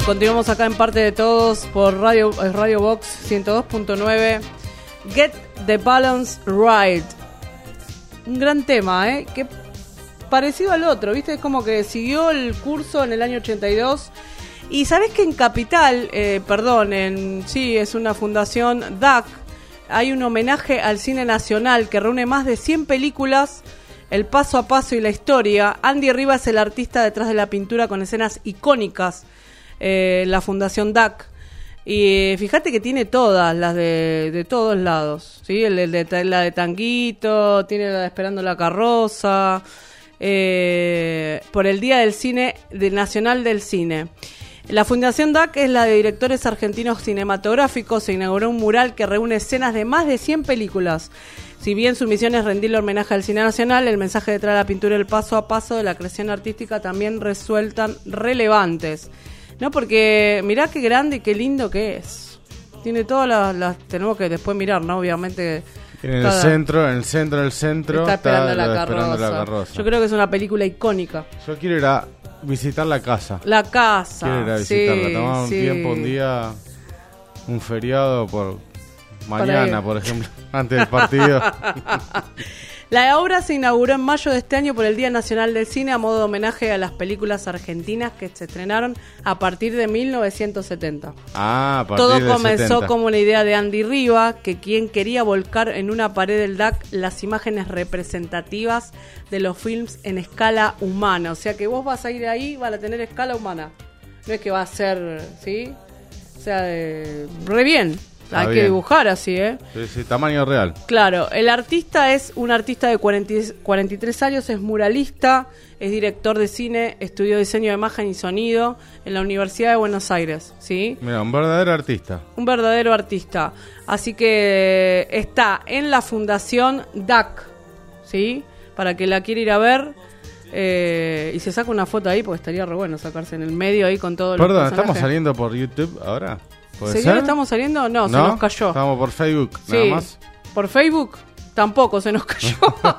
continuamos acá en Parte de Todos por Radio, Radio Box ciento dos punto nueve. Get the Balance Right. Un gran tema, ¿eh? Que parecido al otro, ¿viste? Es como que siguió el curso en el año ochenta y dos. Y sabés que en Capital, eh, perdón, en sí, es una fundación D A C, hay un homenaje al cine nacional que reúne más de cien películas, el paso a paso y la historia. Andy Rivas es el artista detrás de la pintura con escenas icónicas, eh, la fundación D A C. Y fíjate que tiene todas, las de, de todos lados, ¿sí? El, el de, la de Tanguito, tiene la de Esperando la Carroza, eh, por el Día del Cine, del Nacional del Cine. La Fundación D A C es la de directores argentinos cinematográficos. Se inauguró un mural que reúne escenas de más de cien películas. Si bien su misión es rendirle homenaje al cine nacional, el mensaje detrás de la pintura y el paso a paso de la creación artística también resultan relevantes. No, porque mirá qué grande y qué lindo que es. Tiene todas las, las tenemos que después mirar, ¿no? Obviamente. En el cada, centro, en el centro del centro está esperando, está la, la, carroza. esperando la carroza. Yo creo que es una película icónica. Yo quiero ir a visitar la casa. La casa. Quiero ir a visitarla. Sí, Tomar un sí. tiempo, un día, un feriado por mañana, por ejemplo, antes del partido. La obra se inauguró en mayo de este año por el Día Nacional del Cine a modo de homenaje a las películas argentinas que se estrenaron a partir de mil novecientos setenta. Ah, a partir Todo de comenzó setenta. como una idea de Andy Riva, que quien quería volcar en una pared del D A C las imágenes representativas de los films en escala humana. O sea que vos vas a ir ahí, van a tener escala humana. No es que va a ser, ¿sí? O sea, eh, re bien. Está Hay bien. que dibujar así, ¿eh? Sí, sí, tamaño real. Claro, el artista es un artista de cuarenta, cuarenta y tres años, es muralista, es director de cine, estudió diseño de imagen y sonido en la Universidad de Buenos Aires, ¿sí? Mira, un verdadero artista. Un verdadero artista. Así que está en la Fundación D A C, ¿sí? Para que la quiera ir a ver. Eh, y se saca una foto ahí, porque estaría re bueno sacarse en el medio ahí con todo el Perdón, ¿estamos saliendo por YouTube ahora? ¿Puede ¿Señor, ser? estamos saliendo? No, ¿No? se nos cayó. Estamos por Facebook, Sí. nada más. Por Facebook tampoco se nos cayó.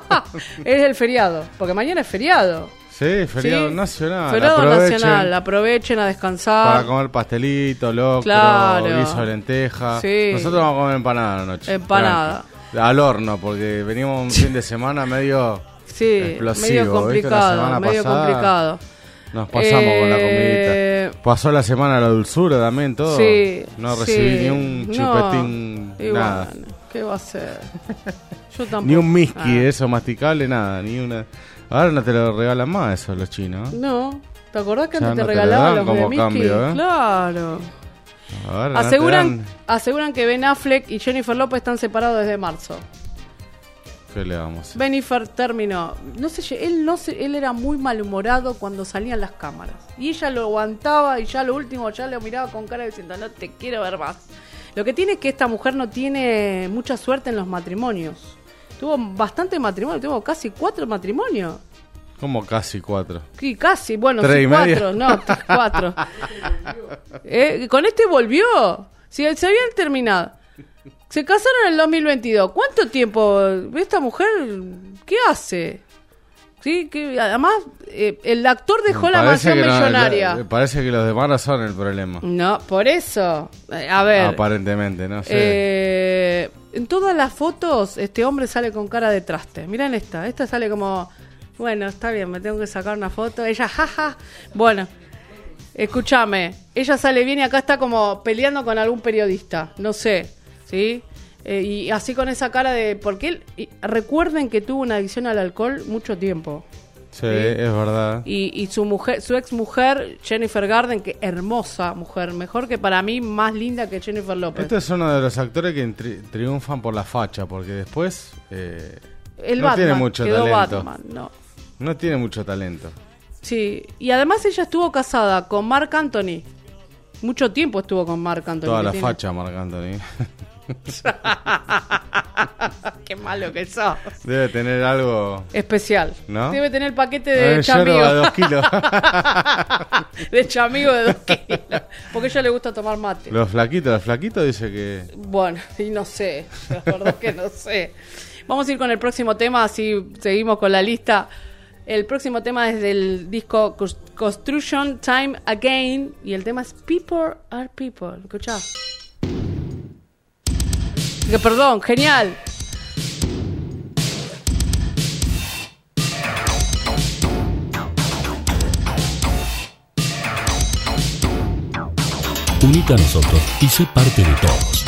Es el feriado, porque mañana es feriado. Sí, feriado Sí. nacional. Feriado Aprovechen nacional, aprovechen a descansar. para comer pastelito, locro, Claro. guiso de lenteja. Sí. Nosotros vamos a comer empanada anoche. Empanada. Tranqui. Al horno, porque venimos un fin de semana medio Sí, explosivo. medio ¿viste? La complicado, semana medio pasada complicado. Nos pasamos Eh, con la comidita. Pasó la semana de la dulzura también, todo. Sí, no sí. recibí ni un No, chupetín, y nada. bueno, ¿qué va a hacer? Yo tampoco. Ni un misqui, Ah. eso, masticable, nada. Ni una. Ahora no te lo regalan más eso los chinos. No, ¿te acordás que Ya antes no te te lo regalaban dan los como de cambio, Mickey? ¿eh? Claro. Ahora no te Aseguran, dan- aseguran que Ben Affleck y Jennifer López están separados desde marzo. ¿Qué le vamos a hacer? Jennifer terminó. No sé, él no sé, él era muy malhumorado cuando salían las cámaras. Y ella lo aguantaba y ya lo último ya lo miraba con cara diciendo, no te quiero ver más. Lo que tiene es que esta mujer no tiene mucha suerte en los matrimonios. Tuvo bastante matrimonio, tuvo casi cuatro matrimonios. Como casi cuatro. Sí, casi, bueno, ¿Tres sí, y cuatro, medio? no, tres, cuatro. Eh, con este volvió. Si se habían terminado. Se casaron en el dos mil veintidós. ¿Cuánto tiempo? ¿Esta mujer qué hace? Sí, que además eh, el actor dejó la Parece mansión que no, millonaria. la- parece que los demás no son el problema. No, por eso. Eh, a ver. Aparentemente, no sé. Eh, en todas las fotos, este hombre sale con cara de traste. Miren esta. Esta sale como, bueno, está bien, me tengo que sacar una foto. Ella, jaja. Bueno, escúchame. Ella sale bien y acá está como peleando con algún periodista. No sé, ¿sí? Eh, y así con esa cara de... Porque él... y recuerden que tuvo una adicción al alcohol mucho tiempo. Sí, es verdad. Y, y su mujer, su ex mujer, Jennifer Garden, que hermosa mujer, mejor que para mí, más linda que Jennifer López. Este es uno de los actores que tri- triunfan por la facha, porque después eh, El no Batman, tiene mucho quedó talento. Batman, no. No tiene mucho talento. Sí, y además ella estuvo casada con Marc Anthony. Mucho tiempo estuvo con Marc Anthony. Toda que la tiene- facha, Marc Anthony. Qué malo que sos. Debe tener algo... Especial. ¿No? Debe tener el paquete de Eh, chamigo. yerba de dos kilos. De chamigo de dos kilos. Porque a ella le gusta tomar mate. Los flaquitos, los flaquitos dice que... Bueno, y no sé, la verdad que no sé. Vamos a ir con el próximo tema, así seguimos con la lista. El próximo tema es del disco Construction Time Again y el tema es People Are People. Escuchá. Que perdón, genial. Unite a nosotros y sé parte de todos.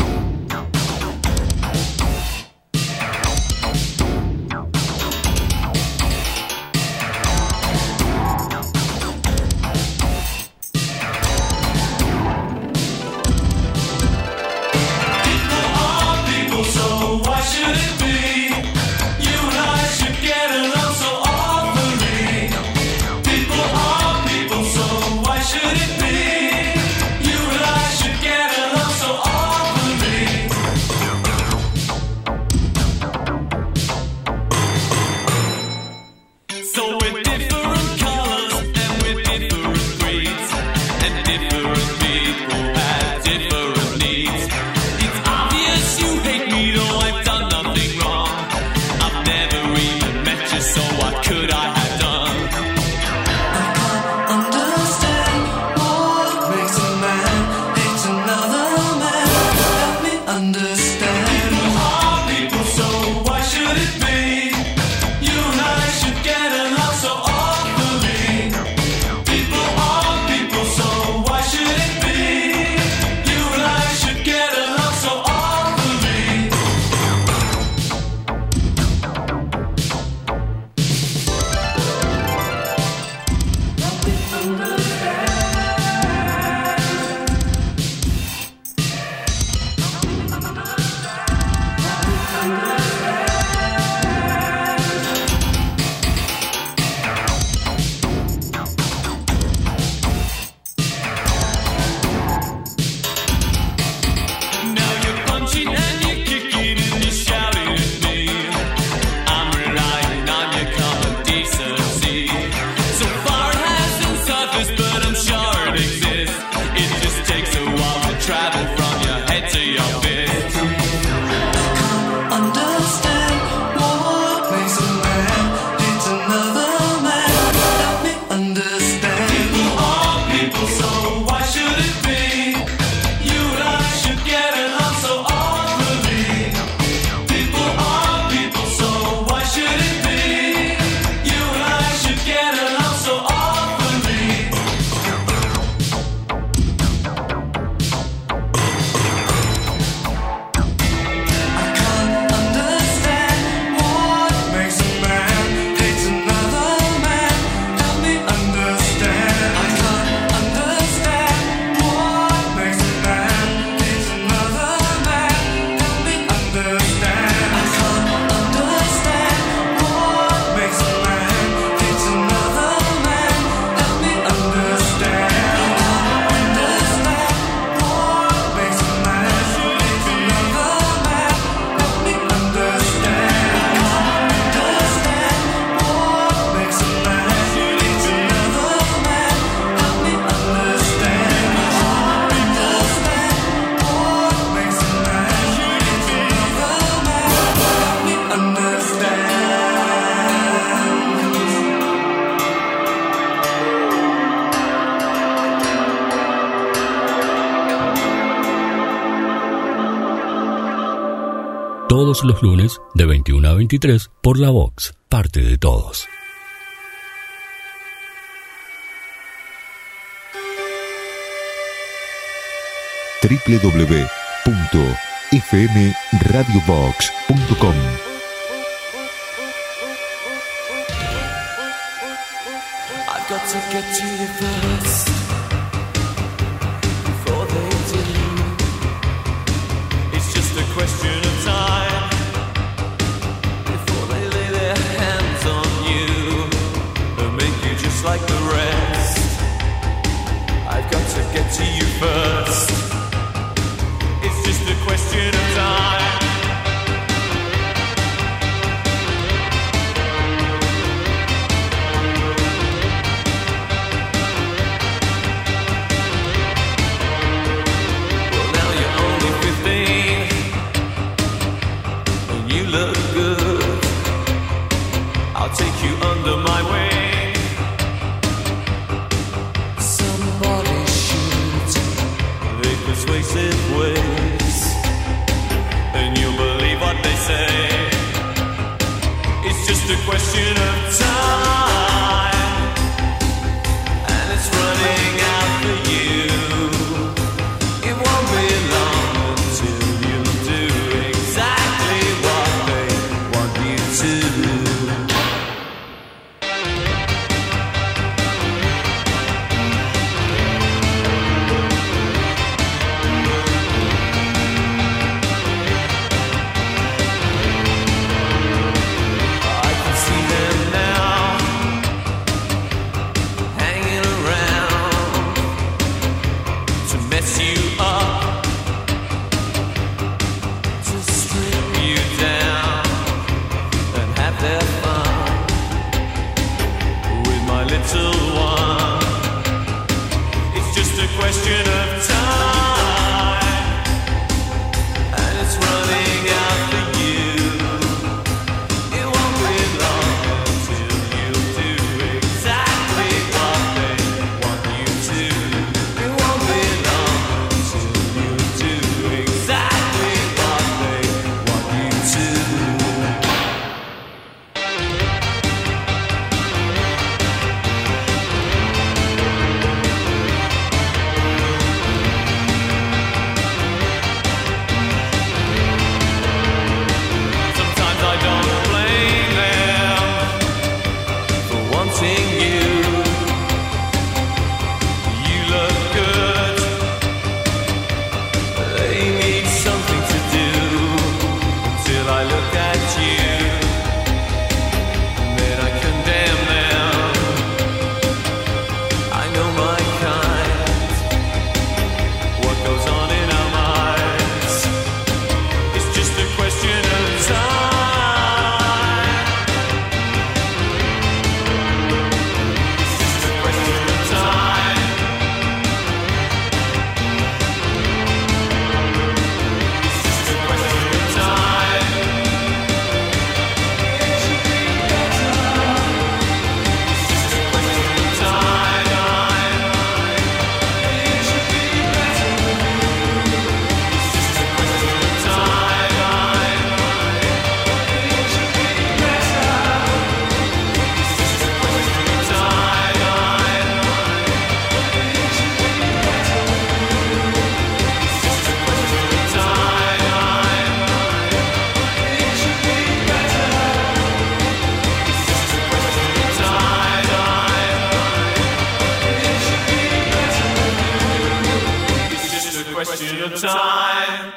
Todos los lunes de veintiuno a veintitrés por La Vox, parte de todos. doble u doble u doble u punto f m radio vox punto com. I've got to get to you first before they do. It's just a question of time before they lay their hands on you and make you just like the rest. I've got to get to you first. It's just a question of time.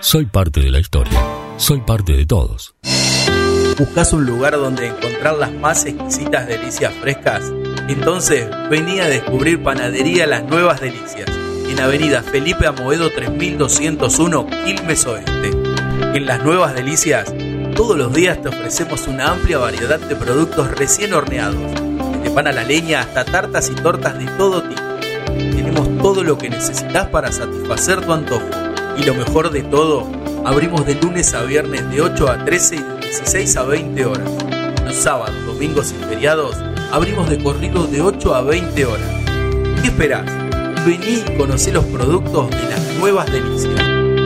Soy parte de la historia. Soy parte de todos. ¿Buscás un lugar donde encontrar las más exquisitas delicias frescas? Entonces vení a descubrir Panadería Las Nuevas Delicias, en Avenida Felipe Amoedo tres mil doscientos uno, Quilmes Oeste. En Las Nuevas Delicias, todos los días te ofrecemos una amplia variedad de productos recién horneados, desde pan a la leña hasta tartas y tortas de todo tipo. Tenemos todo lo que necesitas para satisfacer tu antojo. Y lo mejor de todo, abrimos de lunes a viernes de ocho a trece y de dieciséis a veinte horas. Los sábados, domingos y feriados abrimos de corrido de ocho a veinte horas. ¿Qué esperás? Vení y conocé los productos de Las Nuevas Delicias.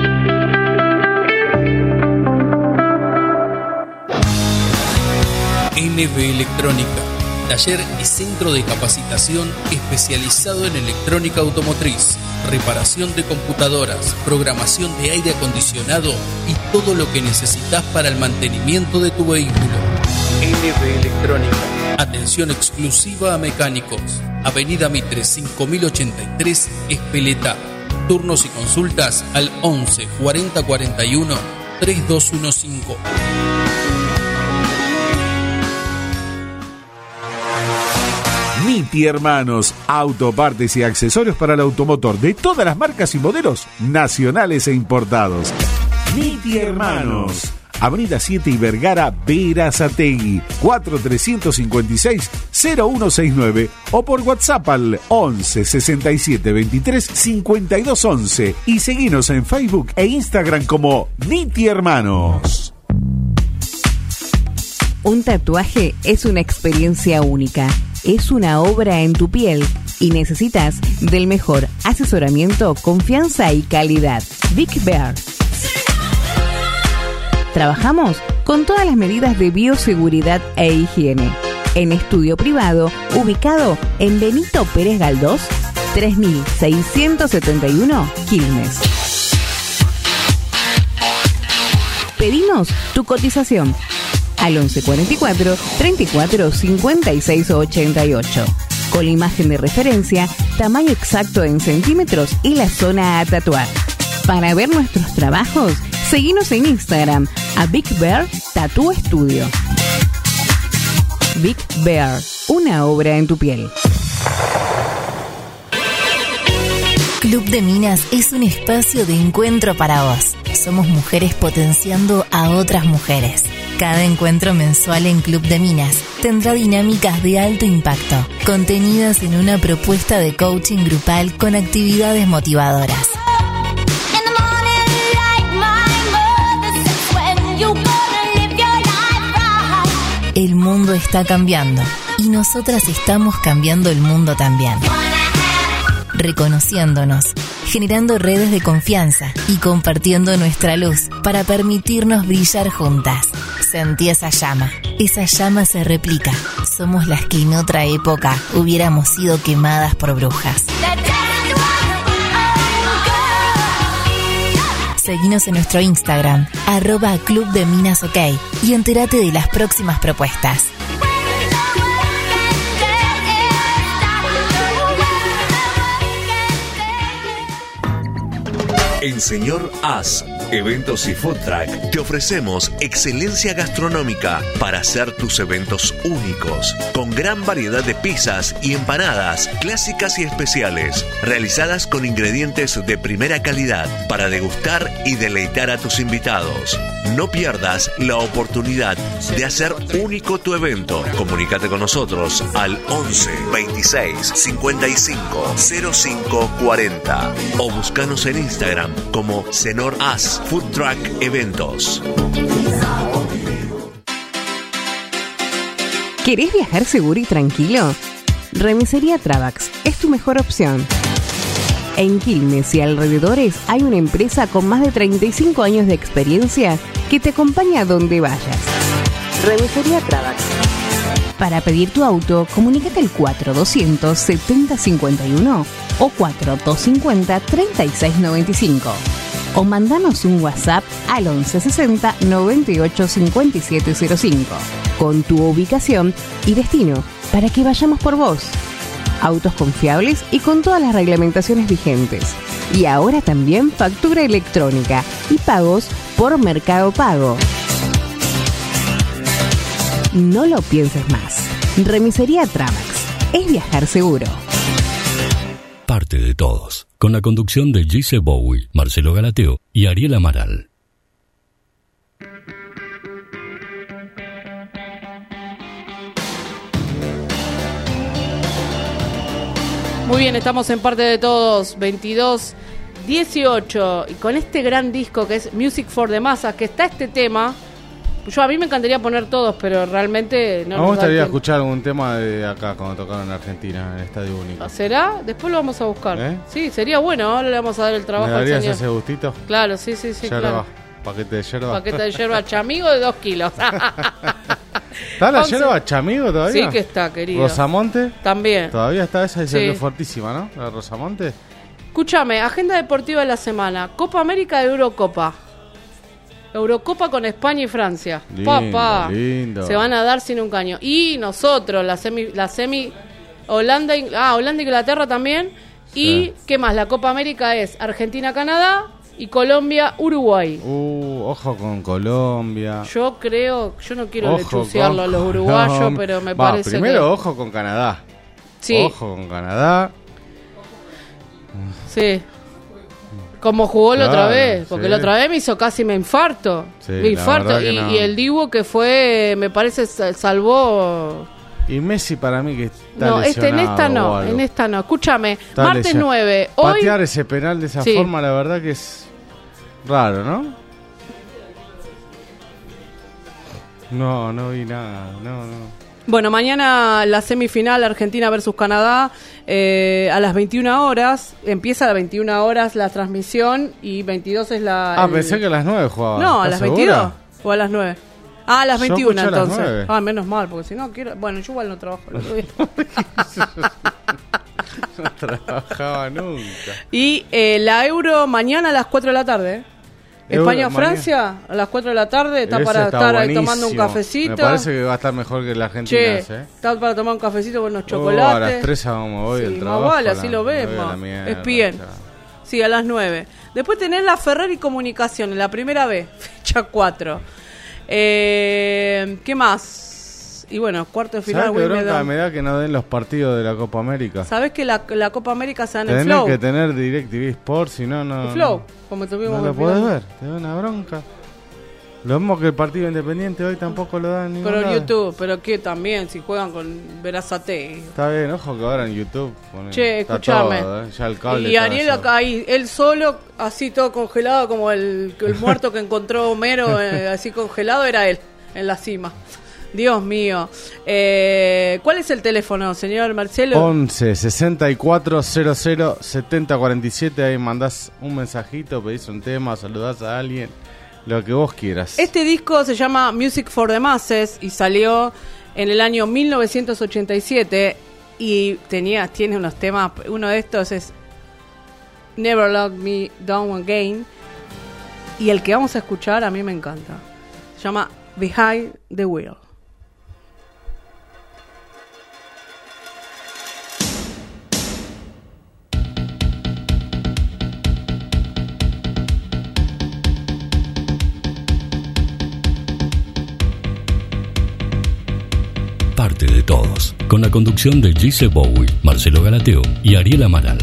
N B Electrónica, taller y centro de capacitación especializado en electrónica automotriz, reparación de computadoras, programación de aire acondicionado y todo lo que necesitas para el mantenimiento de tu vehículo. N B Electrónica. Atención exclusiva a mecánicos. Avenida Mitre cinco mil ochenta y tres, Espeleta. Turnos y consultas al once cuarenta cuarenta y uno treinta y dos quince. Niti Hermanos, autopartes y accesorios para el automotor de todas las marcas y modelos nacionales e importados. Niti Hermanos, Avenida siete y Vergara, Berazategui, cuatro tres cinco seis cero uno seis nueve o por WhatsApp al once sesenta y siete veintitrés cincuenta y dos once y seguinos en Facebook e Instagram como Niti Hermanos. Un tatuaje es una experiencia única. Es una obra en tu piel y necesitas del mejor asesoramiento, confianza y calidad. Vic Bear. Trabajamos con todas las medidas de bioseguridad e higiene. En estudio privado, ubicado en Benito Pérez Galdós, tres mil seiscientos setenta y uno, Quilmes. Pedinos tu cotización al once cuarenta y cuatro, treinta y cuatro, cincuenta y seis ochenta y ocho. Con la imagen de referencia, tamaño exacto en centímetros y la zona a tatuar. Para ver nuestros trabajos, seguinos en Instagram a Big Bear Tattoo Studio. Big Bear, una obra en tu piel. Club de Minas es un espacio de encuentro para vos. Somos mujeres potenciando a otras mujeres. Cada encuentro mensual en Club de Minas tendrá dinámicas de alto impacto, contenidas en una propuesta de coaching grupal con actividades motivadoras. El mundo está cambiando y nosotras estamos cambiando el mundo también. Reconociéndonos, generando redes de confianza y compartiendo nuestra luz para permitirnos brillar juntas. Sentí esa llama. Esa llama se replica. Somos las que en otra época hubiéramos sido quemadas por brujas. Seguinos en nuestro Instagram, arroba Club de Minas OK, y entérate de las próximas propuestas. En Señor As, Eventos y Food Truck, te ofrecemos excelencia gastronómica para hacer tus eventos únicos, con gran variedad de pizzas y empanadas clásicas y especiales, realizadas con ingredientes de primera calidad para degustar y deleitar a tus invitados. No pierdas la oportunidad de hacer único tu evento. Comunícate con nosotros al once veintiséis cincuenta y cinco cero cinco cuarenta o búscanos en Instagram como Senor As Food Truck Eventos. ¿Querés viajar seguro y tranquilo? Remisería Travax es tu mejor opción. En Quilmes y alrededores hay una empresa con más de treinta y cinco años de experiencia que te acompaña a donde vayas. Remisería Travax. Para pedir tu auto, comunícate al cuatro doscientos setenta cincuenta y uno o cuatro doscientos cincuenta treinta y seis noventa y cinco. O mandanos un WhatsApp al once sesenta noventa y ocho cincuenta y siete cero cinco con tu ubicación y destino para que vayamos por vos. Autos confiables y con todas las reglamentaciones vigentes. Y ahora también factura electrónica y pagos por Mercado Pago. No lo pienses más. Remisería Travax. Es viajar seguro. Parte de todos. Con la conducción de Gise Bowie, Marcelo Galateo y Ariel Amaral. Muy bien, estamos en Parte de Todos, veintidós dieciocho, y con este gran disco que es Music for the Masses, que está este tema. Yo a mí me encantaría poner todos, pero realmente no. Me nos da gustaría tiempo. escuchar algún tema de acá cuando tocaron en Argentina, en el Estadio Único. ¿Será? Después lo vamos a buscar. ¿Eh? Sí, sería bueno, ahora le vamos a dar el ¿Me trabajo al darías señor. ese gustito? Claro, sí, sí, sí, Yerba, claro. paquete de yerba. Paquete de yerba chamigo de dos kilos. ¿Está la once. yerba chamigo todavía? Sí que está, querido. ¿Rosamonte? También. Todavía está esa y se Sí. ve fuertísima, ¿no? La Rosamonte. Escúchame, agenda deportiva de la semana. Copa América de Eurocopa. Eurocopa con España y Francia. Lindo, Papá. lindo. Se van a dar sin un caño. Y nosotros, la semi, la semi Holanda, In- ah, Holanda Inglaterra también. Y Sí. ¿qué más? La Copa América es Argentina-Canadá y Colombia-Uruguay. Uh, ojo con Colombia. Yo creo, yo no quiero Ojo lechucearlo a con los uruguayos, Colombia. pero me Va, parece primero, que... ojo con Canadá. Sí. Ojo con Canadá. Sí. Como jugó la Claro, otra vez, porque sí. la otra vez me hizo casi me infarto. Sí, me la infarto. verdad que Y, no. y el Dibu que fue, me parece, sal- salvó. Y Messi para mí que está No, este, en lesionado esta o no, algo. en esta no. Escúchame, Está martes lesionado. nueve. Hoy. Patear ese penal de esa Sí. forma, la verdad que es raro, ¿no? No, no vi nada, no, no. Bueno, mañana la semifinal Argentina versus Canadá eh, a las veintiuna horas. Empieza a las veintiuna horas la transmisión y veintidós es la. Ah, el- pensé que a las nueve jugaba. No, a ¿Estás las veintidós segura? o a las nueve. Ah, a las Yo veintiuna escuché a las entonces. nueve. Ah, menos mal, porque si no quiero. Bueno, yo igual no trabajo. el otro día. No trabajaba nunca. Y eh, la Euro mañana a las cuatro de la tarde. Euro España-Francia a las cuatro de la tarde. Está Ese para está estar ahí buenísimo. tomando un cafecito. Me parece que va a estar mejor que la Argentina. Che, ¿eh? está para tomar un cafecito con unos Oh, chocolates. a las tres vamos hoy Sí, el más trabajo. vale, a así la- lo me ves, voy a la ma. mierda, Es bien. ya. Sí, a las nueve. Después tenés la Ferrari Comunicaciones, la primera vez, fecha cuatro. Eh, ¿Qué más? Y bueno, cuarto de final, ¿Sabes qué bronca Wimbledon. me da que no den los partidos de la Copa América? ¿Sabés que la, la Copa América se da en el Tenés Flow? que tener DirecTV Sports, si no, no. El Flow, no- como tuvimos No lo el podés final. ver, te da una bronca. Lo mismo que el partido independiente hoy tampoco lo dan ni Pero en YouTube, pero que también, si juegan con Verazate. Está bien, ojo que ahora en YouTube. ponen- Che, está escúchame. todo, ¿eh? Ya el cable Y está Ariel ya- acá ahí, él solo, así todo congelado, como el, el muerto que encontró Homero, eh, así congelado, era él, en la cima. Dios mío. Eh, ¿Cuál es el teléfono, señor Marcelo? once sesenta y cuatro cero cero setenta cuarenta y siete. Ahí mandás un mensajito, pedís un tema, saludás a alguien, lo que vos quieras. Este disco se llama Music for the Masses y salió en el año mil novecientos ochenta y siete y tenía, tiene unos temas, uno de estos es Never Let Me Down Again y el que vamos a escuchar a mí me encanta. Se llama Behind the Wheel. Parte de todos. Con la conducción de Gise Bowie, Marcelo Galateo y Ariel Amaral.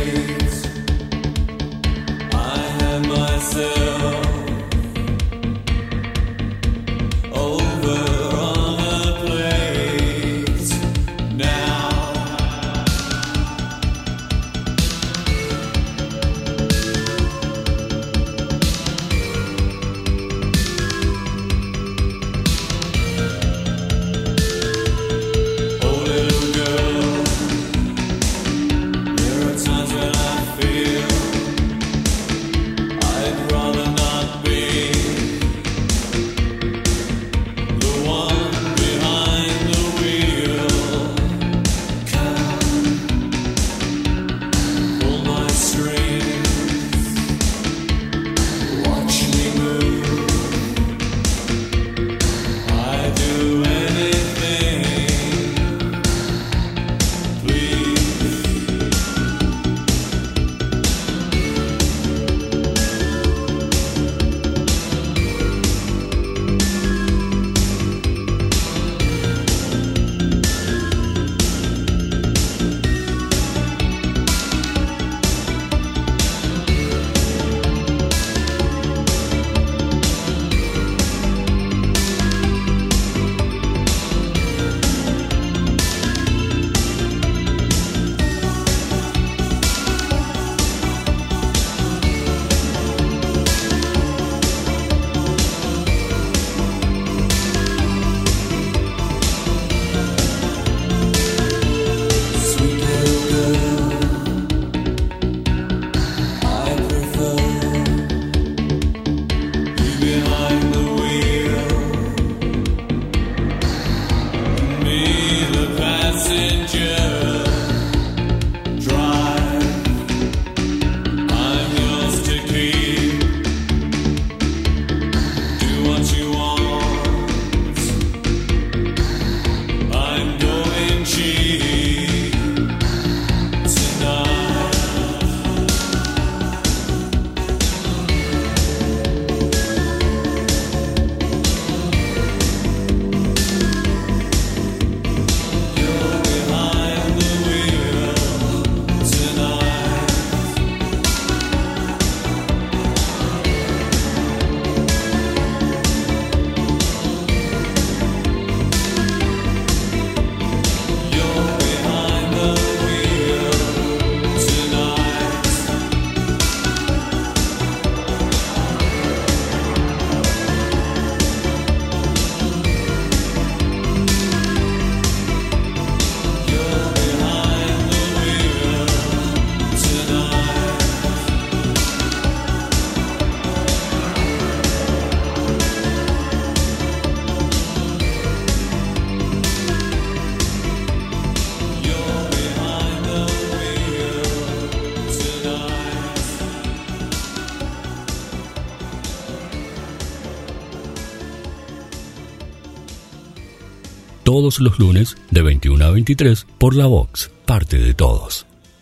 Todos los lunes de veintiuno a veintitrés por La Vox, parte de todos.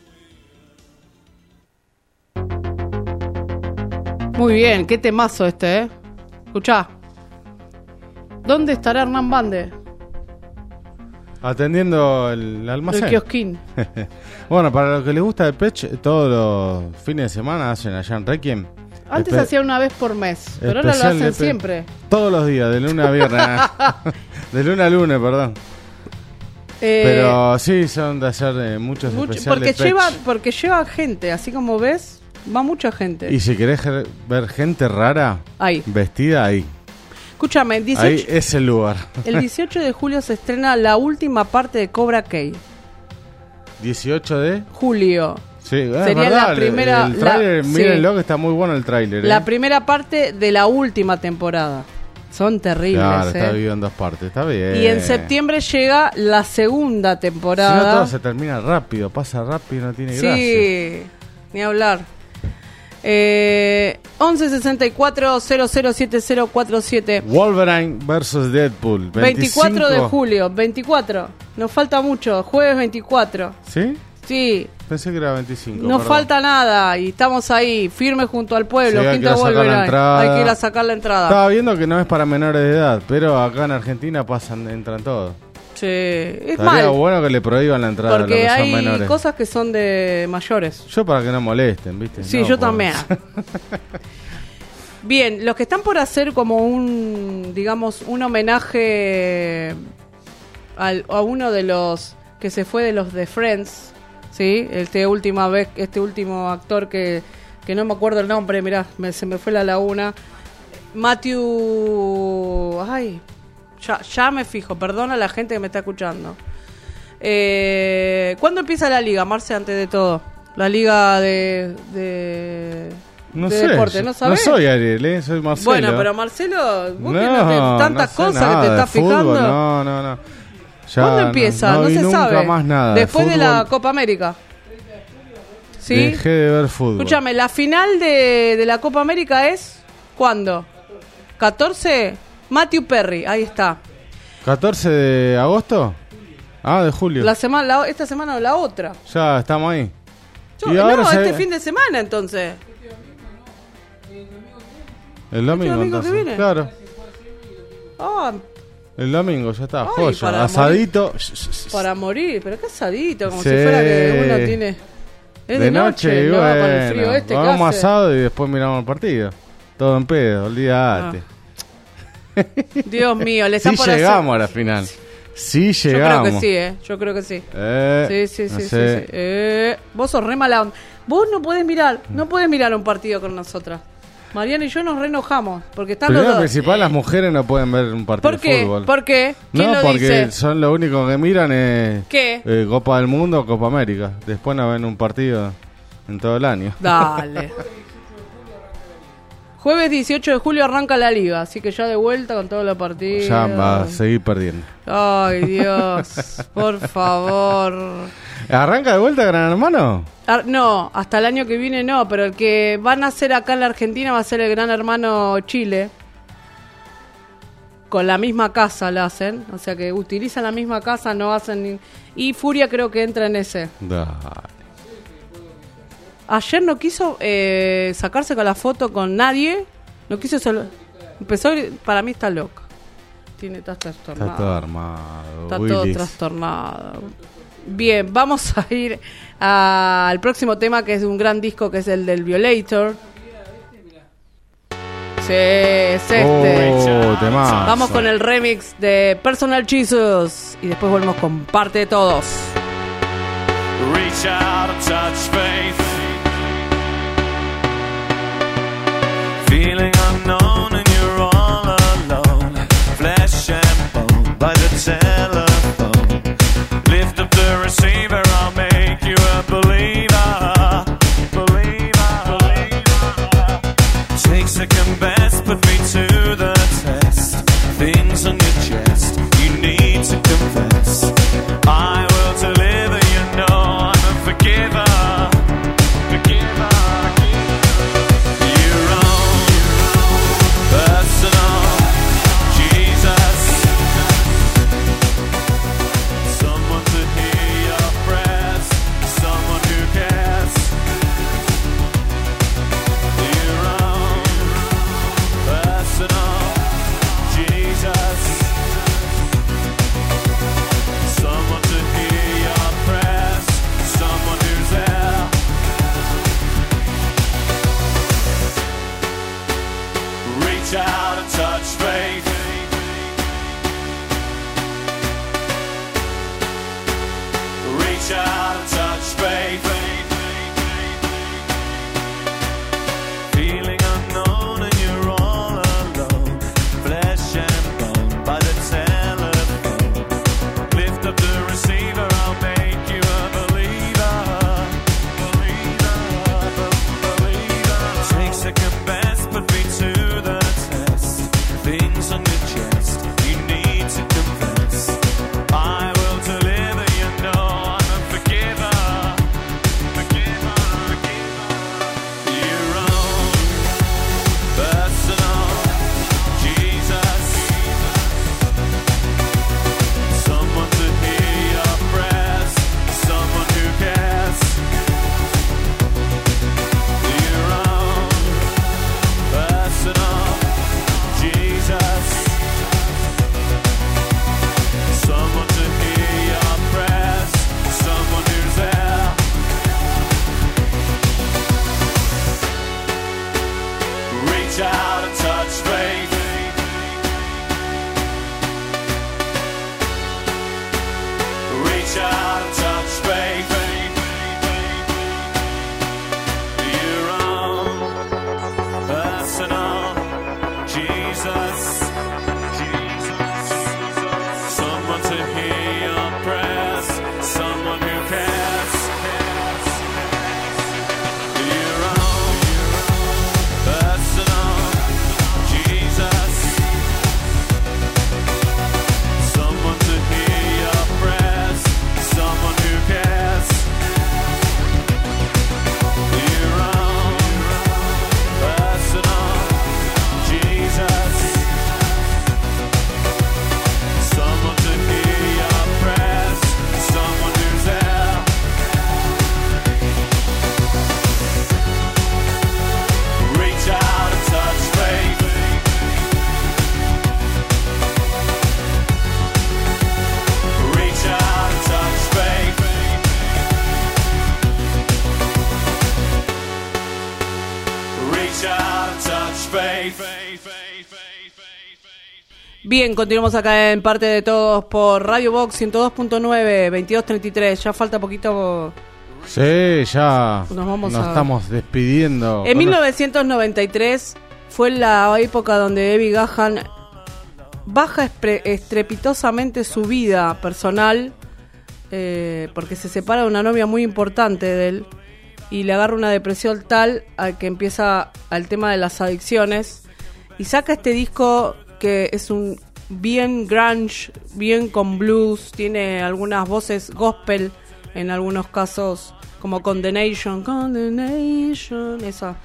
Muy bien, qué temazo este, ¿eh? Escuchá. ¿Dónde estará Hernán Bande? Atendiendo el almacén. El kiosquín. Bueno, para los que les gusta Depeche, todos los fines de semana hacen allá en Requiem. Antes Espe- hacía una vez por mes, pero ahora lo especial hacen Depe- siempre. Todos los días, de lunes a viernes. De lunes a lunes, perdón. Eh, Pero sí, son de hacer eh, muchos mucho- especiales porque Depeche. lleva, porque lleva gente, así como ves, va mucha gente. Y si querés ge- ver gente rara, Ahí. vestida, ahí. Escúchame, el dieciocho, Ahí es el lugar. el dieciocho de julio se estrena la última parte de Cobra Kai. dieciocho de Julio. Sí, es Sería verdad, la primera- El, el tráiler, la- mírenlo, sí. que está muy bueno el tráiler. La ¿eh? primera parte de la última temporada. Son terribles, Claro, ¿eh? está dividido en dos partes, está bien. Y en septiembre llega la segunda Si no, temporada. todo se termina rápido, pasa rápido, no tiene Sí, gracia. ni hablar. Eh, once sesenta y cuatro cero cero siete cero cuatro siete. Wolverine versus Deadpool. veinticuatro de veinticinco. julio, veinticuatro. Nos falta mucho, jueves veinticuatro. ¿Sí? Sí, Pensé que era veinticinco. no perdón. falta nada y estamos ahí, firmes junto al pueblo. Sí, hay que Quinta ir a sacar la Wolverine. entrada. Hay que ir a sacar la entrada. Estaba viendo que no es para menores de edad, pero acá en Argentina pasan, entran todos. Sí, es Estaría mal. bueno que le prohíban la entrada Porque a los que hay son menores. cosas que son de mayores. Yo para que no molesten, ¿viste? Sí, No, yo por- también. Bien, los que están por hacer como un, digamos, un homenaje al, a uno de los que se fue de los de Friends, ¿sí? Este última vez, este último actor que, que no me acuerdo el nombre, mirá, me, se me fue la laguna. Matthew... Ay, ya, ya me fijo, perdona a la gente que me está escuchando. Eh, ¿Cuándo empieza la liga, Marce, antes de todo? La liga de... de No de sé, deporte, ¿no no sabés? soy Ariel, ¿eh? Soy Marcelo. Bueno, pero Marcelo, vos que no, no te- tantas no sé cosas nada que te de estás fútbol, fijando. No, no, no. Ya ¿Cuándo empieza? No, vi se nunca sabe. más nada. Después de, la fútbol. Copa América. ¿Sí? Dejé de ver fútbol. Escúchame, la final de, de la Copa América es ¿cuándo? ¿catorce? Matthew Perry, ahí está. ¿catorce de agosto? Ah, de julio. La semana, la- esta semana o la otra. Ya estamos ahí. Yo- Y ahora no, se- este fin de semana entonces. El domingo, ¿Este domingo que entonces. viene? Claro. Ah, El domingo, ya está. Ay, Joya. para Asadito. para morir, pero qué asadito, como Sí. si fuera que uno tiene... Es de noche, y no, bueno. con el frío este que vamos hace. asado y después miramos el partido. Todo en pedo, olvídate. Dios mío, le está Sí por llegamos hacer... a la final. Sí Yo llegamos. creo que sí, ¿eh? Yo creo que sí. Eh, sí, sí, no sí, sí, sé. sí. Eh, vos sos re mala onda. Vos no podés mirar, no podés mirar un partido con nosotras. Mariana y yo nos re enojamos porque están Primero los dos. principal, las mujeres no pueden ver un partido ¿Por de qué? fútbol. ¿Por qué? ¿Quién No, lo porque dice? son lo único que miran es ¿Qué? eh, Copa del Mundo o Copa América. Después no ven un partido en todo el año. Dale. Jueves dieciocho de julio arranca la liga, así que ya de vuelta con todos los partidos. Ya va a seguir perdiendo. Ay, Dios, por favor. ¿Arranca de vuelta Gran Hermano? Ar- no, hasta el año que viene no, pero el que van a hacer acá en la Argentina va a ser el Gran Hermano Chile. Con la misma casa la hacen, o sea que utilizan la misma casa, no hacen... ni- Y Furia creo que entra en ese. Dale. Ayer no quiso eh, sacarse con la foto con nadie, no quiso... solo- Empezó, a gri- para mí está loca. Tiene, está trastornado. Está todo armado. Está todo Willis. trastornado. Bien, vamos a ir a- al próximo tema, que es un gran disco, que es el del Violator. Sí, es este. Oh, temazo. Vamos con el remix de Personal Jesus y después volvemos con Parte de Todos. Reach out and touch faith. Feeling unknown and you're all alone. Flesh and bone by the telephone. Lift up the receiver, I'll make you a believer. Believer. Take second best, put me to the test. Things on your chest, you need to confess. I will deliver, you know I'm a forgiver. reach out and touch faith. Bien, continuamos acá en Parte de Todos por Radio Box ciento dos punto nueve, veintidós treinta y tres. Ya falta poquito. Sí, ya nos, vamos nos a... estamos despidiendo. En mil novecientos noventa y tres fue la época donde Evie Gahan baja estrepitosamente su vida personal eh, porque se separa de una novia muy importante de él y le agarra una depresión tal al que empieza al tema de las adicciones y saca este disco que es un bien grunge, bien con blues, tiene algunas voces gospel en algunos casos, como Condemnation, Condemnation, esa.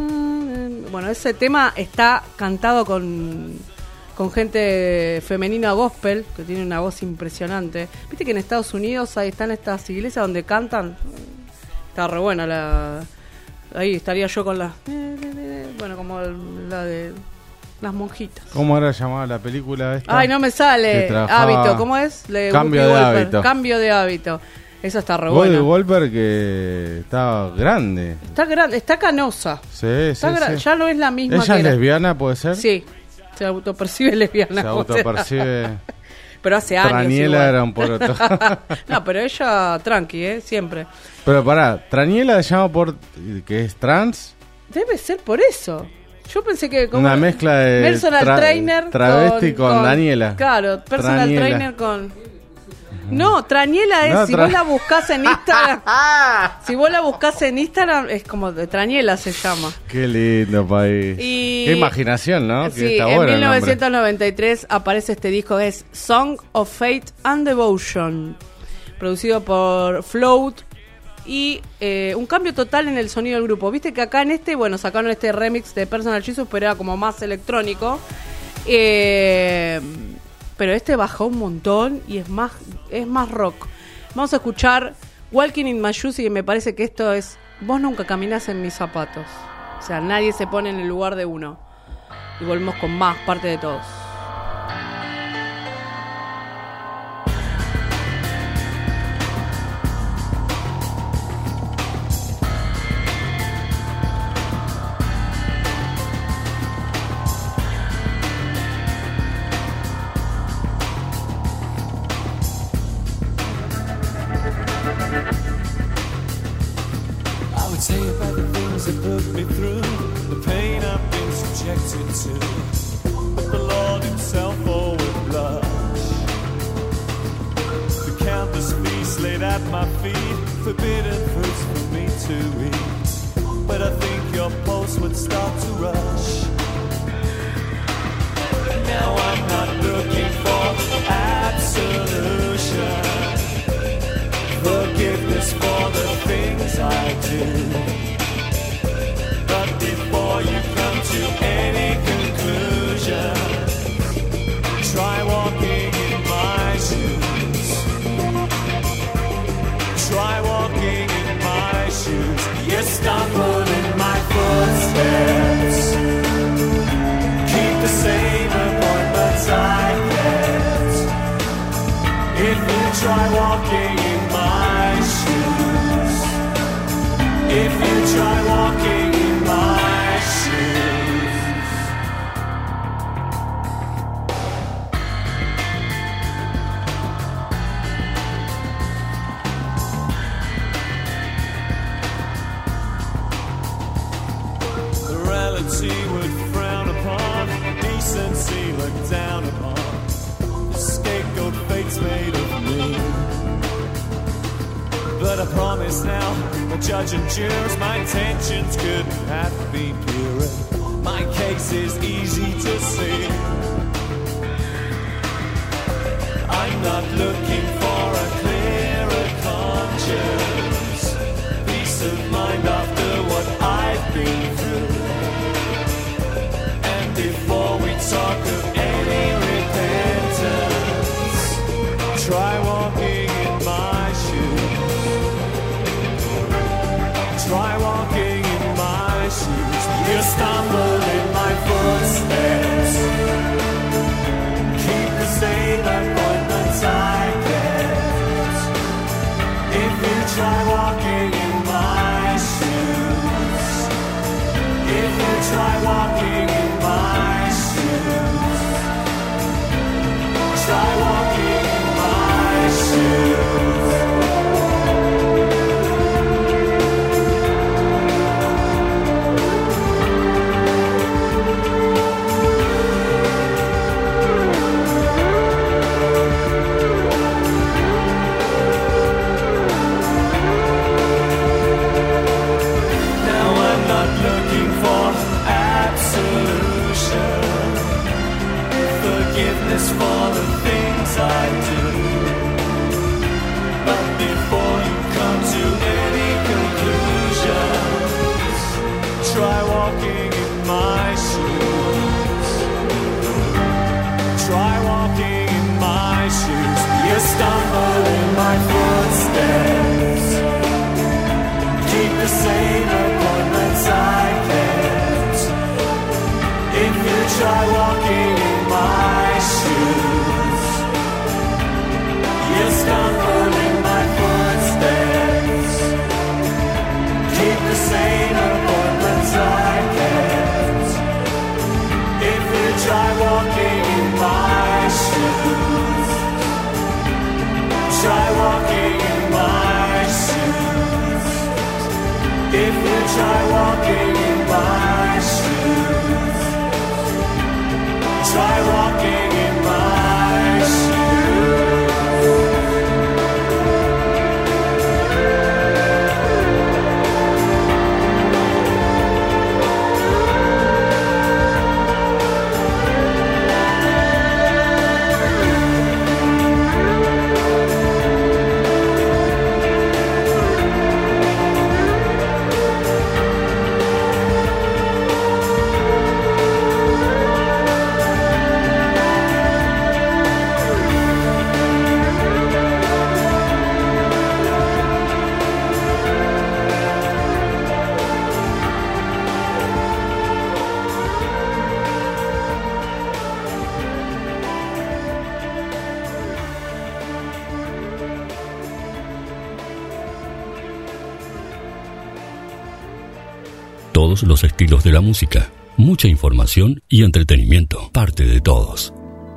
Bueno, ese tema está cantado con, con gente femenina gospel, que tiene una voz impresionante. Viste que en Estados Unidos ahí están estas iglesias donde cantan. Está re buena la... Ahí estaría yo con la... Bueno, como la de... Las monjitas. ¿Cómo era llamada la película esta? Ay, no me sale. Hábito, ¿cómo es? Le Cambio de hábito. Cambio de hábito. Eso está re Whoopi bueno. Goldberg que está grande. Está grande, está canosa. Sí, está sí, gra- sí. Ya no es la misma ¿Ella que es era. lesbiana, puede ser? Sí, se autopercibe lesbiana. Se o sea. autopercibe... Pero hace años Traniela igual. era un poroto. No, pero ella tranqui, ¿eh? Siempre. Pero pará, Traniela se llama por... que es trans. Debe ser por eso. Yo pensé que como Una mezcla de personal tra- trainer travesti con, con Daniela. Claro, personal Traniela. trainer con... No, Traniela es, No, si tra- vos la buscás en Instagram, si vos la buscás en Instagram, es como de Traniela se llama. Qué lindo país. Y- Qué imaginación, ¿no? Sí, que está en bueno el mil nombre. novecientos noventa y tres aparece este disco, es Song of Fate and Devotion, producido por Float, y eh, un cambio total en el sonido del grupo. Viste que acá en este, bueno, sacaron este remix de Personal Jesus, pero era como más electrónico. Eh, pero este bajó un montón y es más, es más rock. Vamos a escuchar Walking in My Shoes y me parece que esto es... Vos nunca caminás en mis zapatos. O sea, nadie se pone en el lugar de uno. Y volvemos con más Parte de Todos. I would say about the things that put me through, the pain I've been subjected to. But the Lord Himself oh would blush. The countless feasts laid at my feet, forbidden fruits for me to eat. But I think your pulse would start to rush. Now I'm not looking for absolution, forgiveness for the things I do. But before you come to any conclusion, try walking in my shoes. Try walking in my shoes. You stumble in my footsteps. Keep the same appointments I kept. If you try walking in my shoes, if you try walking in my shoes. Morality would frown upon, decency looked down upon. The scapegoat fate's made of me. But I promise now, my judge and jurors, my intentions couldn't have been purer. My case is easy to see. I'm not looking for a clearer conscience, peace of mind after what I've been through. And before we talk of any repentance, try walking in my shoes. Try walking in my shoes. You stumble in my footsteps. try walking in my shoes, try walking in my shoes. You stumble in my footsteps, keep the same appointments I kept. If you try walking in my shoes, you stumble in my footsteps, keep the same appointments I kept. If you try walking in my shoes, try walking in my shoes. If you try walking in my shoes, try walking in my shoes. Todos los estilos de la música, mucha información y entretenimiento, parte de todos.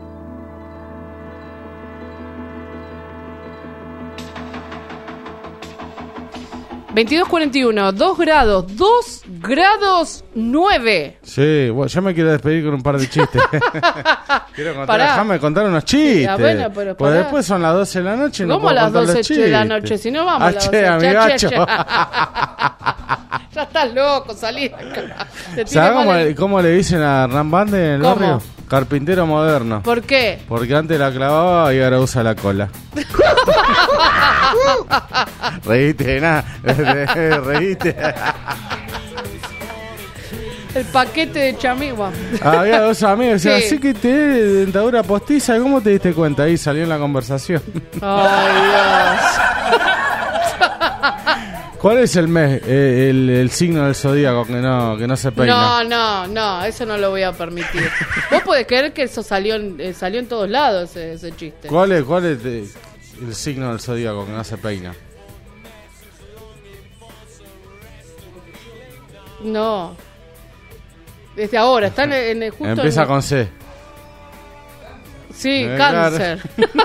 veintidós cuarenta y uno, dos grados, dos grados nueve. Sí, bueno, yo me quiero despedir con un par de chistes. Quiero contar, Pará. déjame contar unos chistes. Sí, ah, bueno, pero pues pará. después son las doce de la noche y no ¿Cómo a puedo las contar los doce de la chistes. noche? Si no vamos a Ah, las che, doce. Ya, amigacho. che, che. Ya estás loco, salí de acá. Te tiene ¿Sabes cómo, mal el- le- cómo le dicen a Hernán Bande en el ¿Cómo? barrio? Carpintero moderno. ¿Por qué? Porque antes la clavaba y ahora usa la cola. Reíste, nada. Reíste. El paquete de chamigua. Había dos amigos que decían, Sí. así que te dentadura postiza, ¿cómo te diste cuenta? Ahí salió en la conversación. Ay, Dios. ¿Cuál es el mes, eh, el, el signo del zodíaco que no, que no se peina? No, no, no, eso no lo voy a permitir. Vos podés creer que eso salió en, eh, salió en todos lados, ese, ese chiste. ¿Cuál es, cuál es eh, el signo del zodíaco que no se peina? No. Desde ahora, están en, en justo Empieza en- con C. Sí, Eh, cáncer.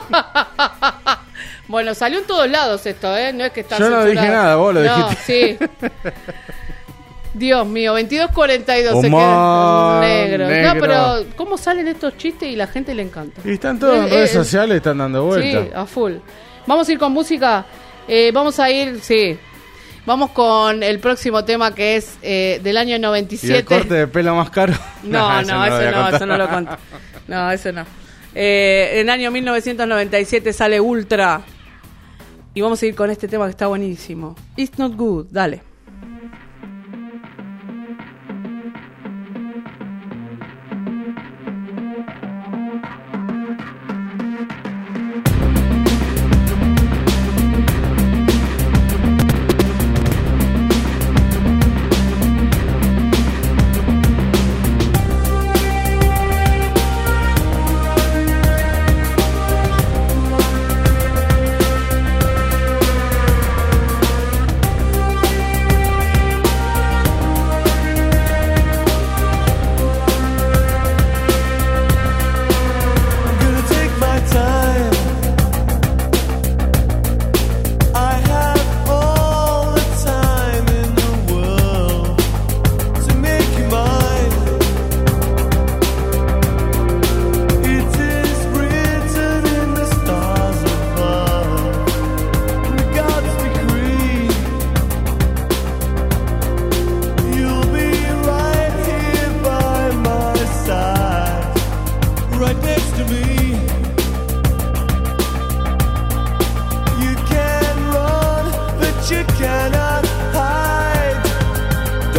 Bueno, salió en todos lados esto, ¿eh? No es que está Yo no censurado. dije nada, vos lo no, dijiste. Sí. Dios mío, veintidós cuarenta y dos se Humor queda negro. negro. No, pero ¿cómo salen estos chistes y la gente le encanta? Y están todos en Eh, redes eh, sociales, están dando vueltas. Sí, a full. Vamos a ir con música. Eh, vamos a ir, sí. Vamos con el próximo tema que es eh, del año noventa y ¿Y el siete. corte de pelo más caro? No, eso no, lo voy eso a no, contar. eso no lo conté. No, eso no. Eh, en el año mil novecientos noventa y siete sale Ultra. Y vamos a ir con este tema que está buenísimo. It's Not Good, dale. Thank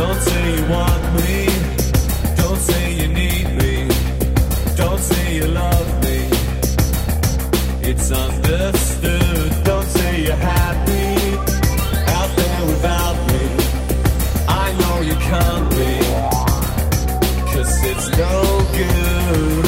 Don't say you want me. Don't say you need me. Don't say you love me. It's understood. Don't say you're happy out there without me. I know you can't be, 'cause it's no good.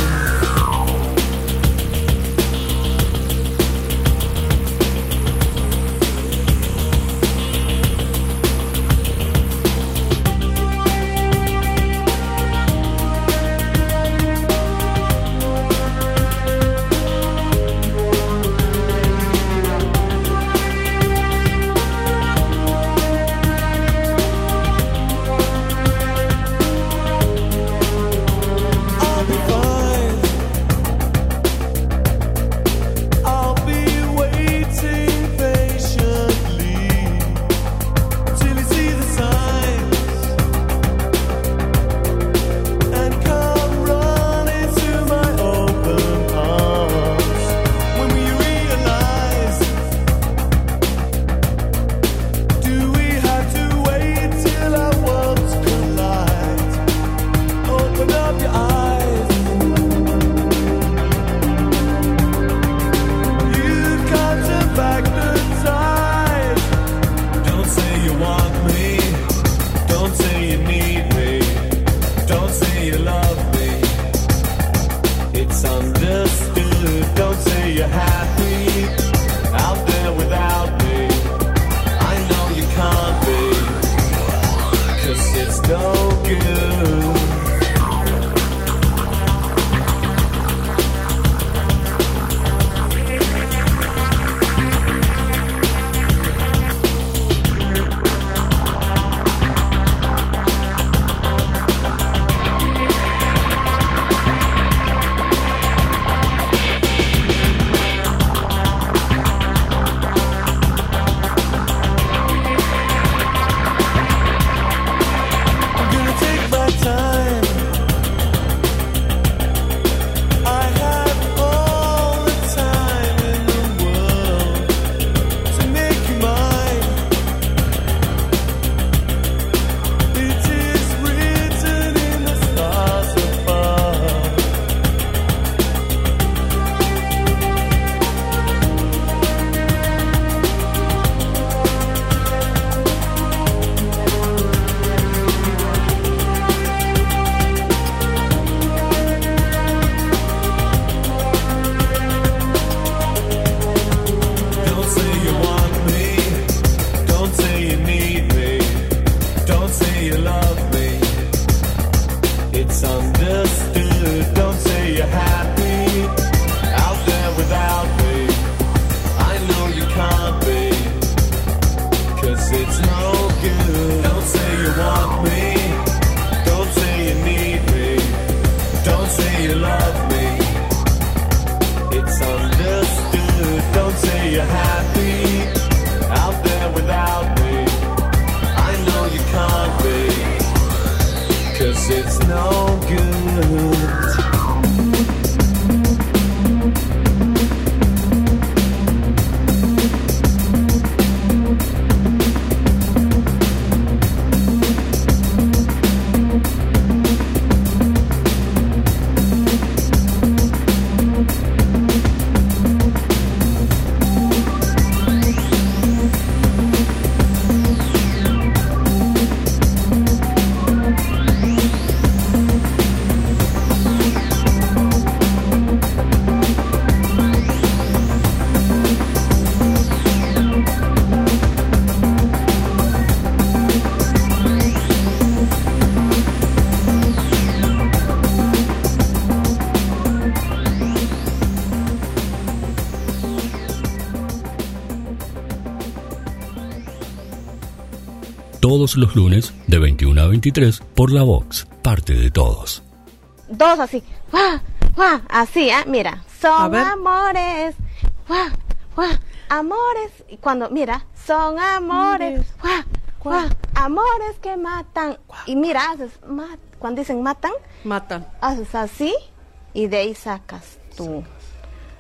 Todos los lunes de veintiuno a veintitrés por La Vox, parte de todos. Dos así, ¡guau! ¡Guau! Así, ¿eh? Mira, son amores, ¡guau! ¡Guau! Amores, y cuando, mira, son amores, ¡guau! ¡Guau! Amores que matan, y mira, haces, mat, cuando dicen matan, matan, haces así, y de ahí sacas tú.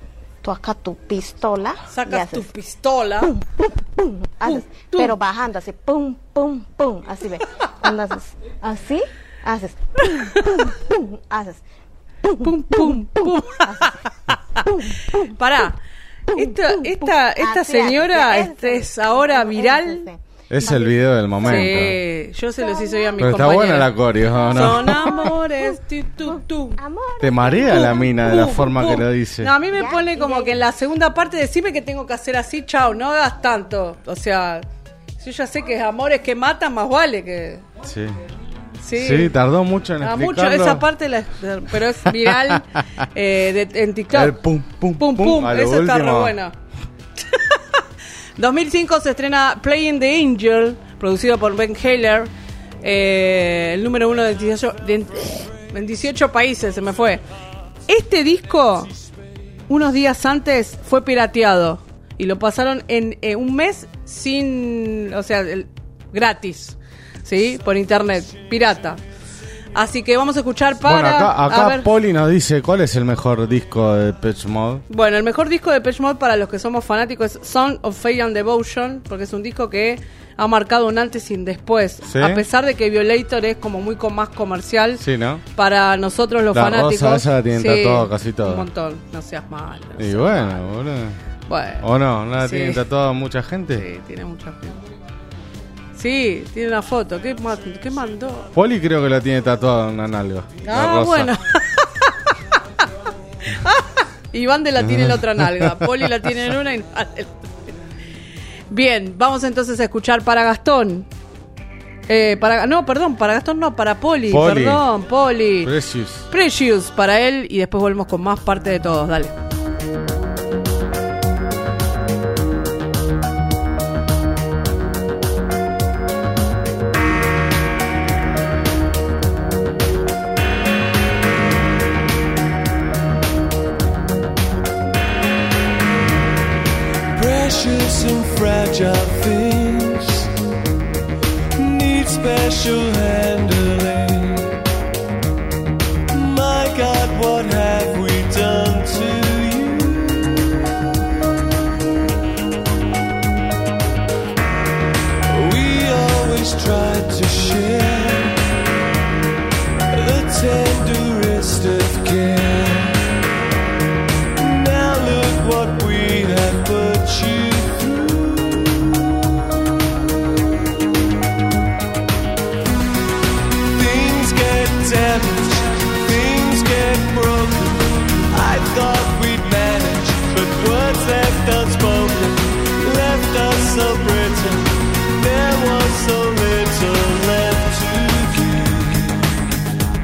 tú sacas tu pistola. Sacas tu pistola. Pum, pum, pum, haces, tum. pero bajando así, pum, pum, pum, así ve. Cuando haces así, haces pum, pum, pum, haces pum, pum, pum, pum, Pará, esta, esta, esta Así, señora así, este es ahora viral. Es el video del momento. Sí, yo se los hice hoy a mis Pero está compañeros. buena la coreo, ¿o no? Son amores, tu, tu, tu. Te marea la mina de la Pum, forma pum. que lo dice. No, a mí me pone como que en la segunda parte decime que tengo que hacer así, chao, no hagas tanto. O sea, si yo ya sé que es amores que matan, más vale que... Sí. Sí, Sí, tardó mucho en Ah, explicarlo. mucho esa parte, la, pero es viral eh, de, en TikTok. El pum, pum, pum, pum, pum, a lo eso está re último. bueno. dos mil cinco se estrena Playing the Angel, producido por Ben Haler, eh, el número uno de dieciocho, de, en dieciocho países, se me fue. Este disco, unos días antes, fue pirateado y lo pasaron en eh, un mes sin, o sea, el, gratis, ¿sí? Por internet, pirata. Así que vamos a escuchar para... Bueno, acá, a acá ver. Poli nos dice cuál es el mejor disco de Depeche Mode. Bueno, el mejor disco de Depeche Mode para los que somos fanáticos es Song of Faith and Devotion, porque es un disco que ha marcado un antes y un después. ¿Sí? A pesar de que Violator es como muy con más comercial, Sí, ¿no? para nosotros los La fanáticos... rosa esa la tienen tatuado casi todo. Un montón, no seas malo. no Y seas bueno, malo. boludo. Bueno. ¿O no? ¿No la Sí. tienen tatuado mucha gente? Sí, tiene mucha gente. Sí, tiene una foto. ¿Qué, ma- qué mandó? Poli creo que la tiene tatuada en una nalga. La Ah, rosa. bueno. Iván de la tiene en la otra nalga. Poli la tiene en una y Nada en la otra. Bien, vamos entonces a escuchar para Gastón. Eh, para, no, perdón, para Gastón no, para Poli. Poli. Perdón, Poli. Precious. Precious para él y después volvemos con más parte de todos. Dale. Precious and fragile things need special handling. My God, what have we done to you? We always tried to share the tenderest of care. Now look what we have put you through. Things get damaged, things get broken. I thought we'd manage, but words left unspoken left us so brittle. There was so little left to give.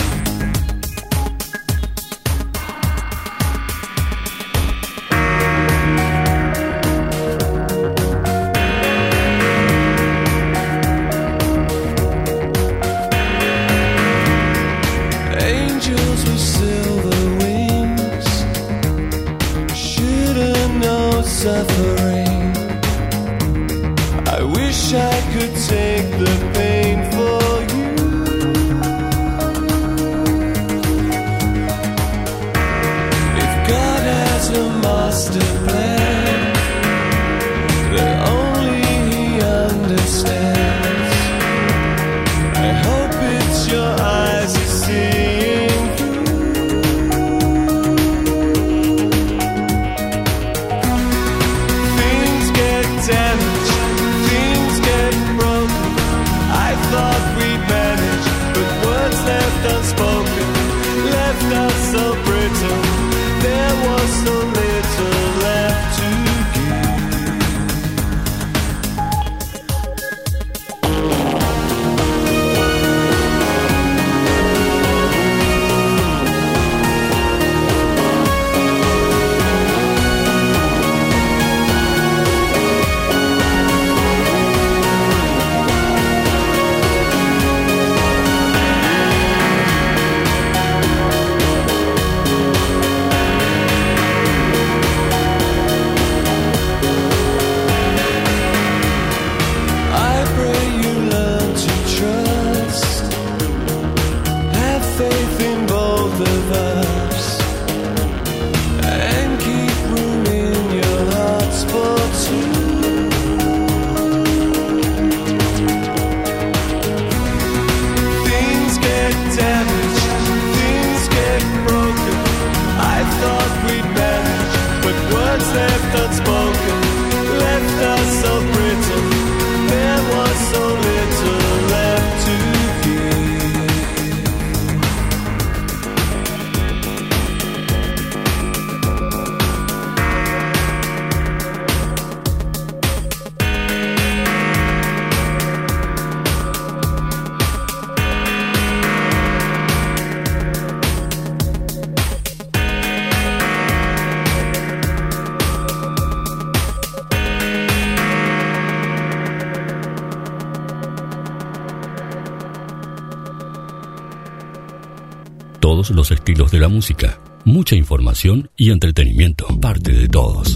Angels with silver wings shouldn't know suffering. I wish I could take the pain for you. If God has a master plan that only He understands, I hope it's your eyes are seeing through. Todos los estilos de la música, mucha información y entretenimiento, parte de todos.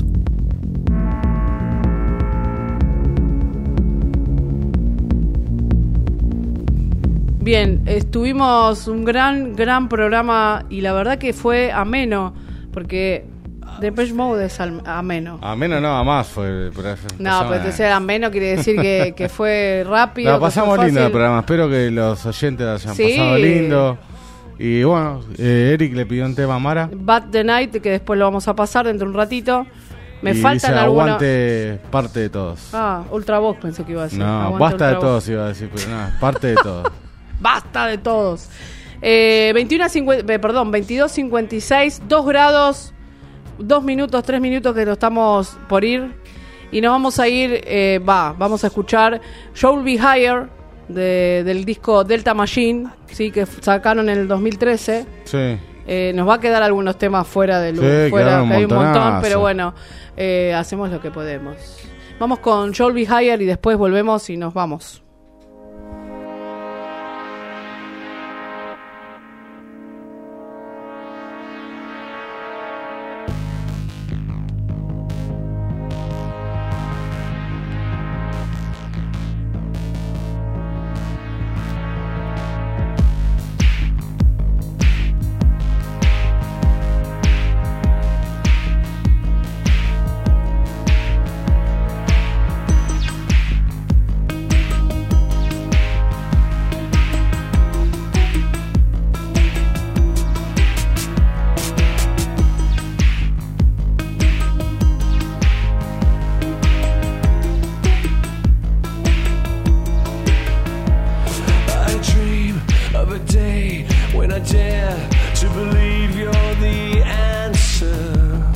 Bien, estuvimos un gran, gran programa y la verdad que fue ameno, porque Depeche Mode es al- ameno. Ameno no, a más fue. Pero No, pero te sea ameno quiere decir que, que fue rápido. La que fue pasamos lindo el fácil. programa. Espero que los oyentes hayan Sí. pasado lindo. Y bueno, eh, Eric le pidió un tema a Mara. Bad the Night, que después lo vamos a pasar dentro de un ratito. Me y faltan dice, algunos. aguante parte de todos. Ah, Ultravox pensé que iba a decir. No, Aguante basta de Ultravox. todos iba a decir, pero nada, parte de todos. Basta de todos. Eh, veintiuno cincuenta, eh, perdón, veintidós cincuenta y seis, dos grados, dos minutos, tres minutos que lo estamos por ir. Y nos vamos a ir, eh, va, vamos a escuchar You'll Be Higher de, del disco Delta Machine, sí, que sacaron en el dos mil trece. Sí. Eh, nos va a quedar algunos temas fuera del Sí, fuera, quedaron un que hay un montón, montonazo. pero bueno, eh, hacemos lo que podemos. Vamos con You'll Be Higher y después volvemos y nos vamos. I dream of a day when I dare to believe you're the answer.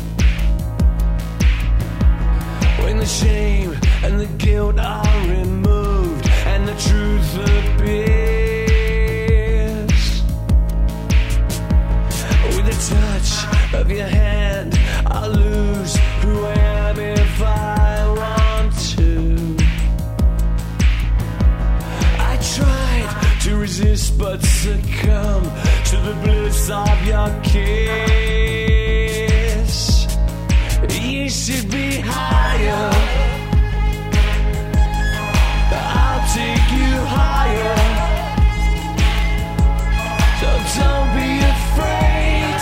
When the shame and the guilt are removed and the truth appears. With the touch of your hand, I'll lose who I am if I want to. I tried to resist but succumb to the bliss of your kiss. You should be higher. I'll take you higher. So don't be afraid.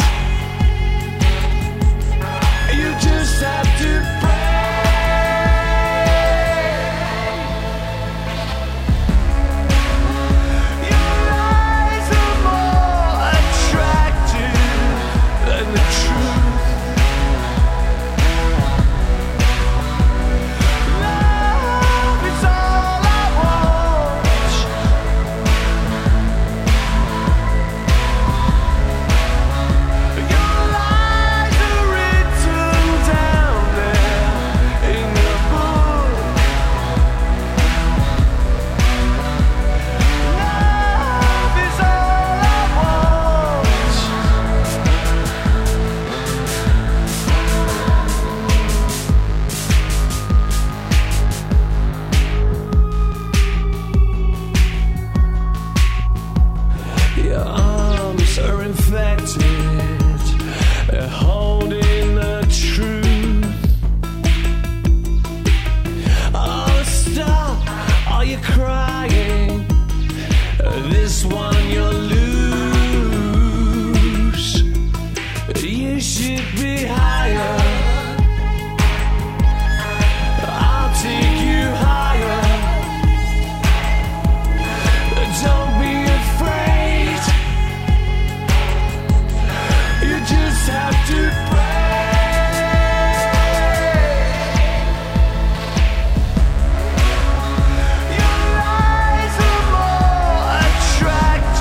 You just have to pray. Your arms are infected, they're holding the truth. Oh, stop, are you crying? This one you'll lose. You should be higher. I'll take you higher. Don't be afraid. You just have to pray. Your eyes are more attractive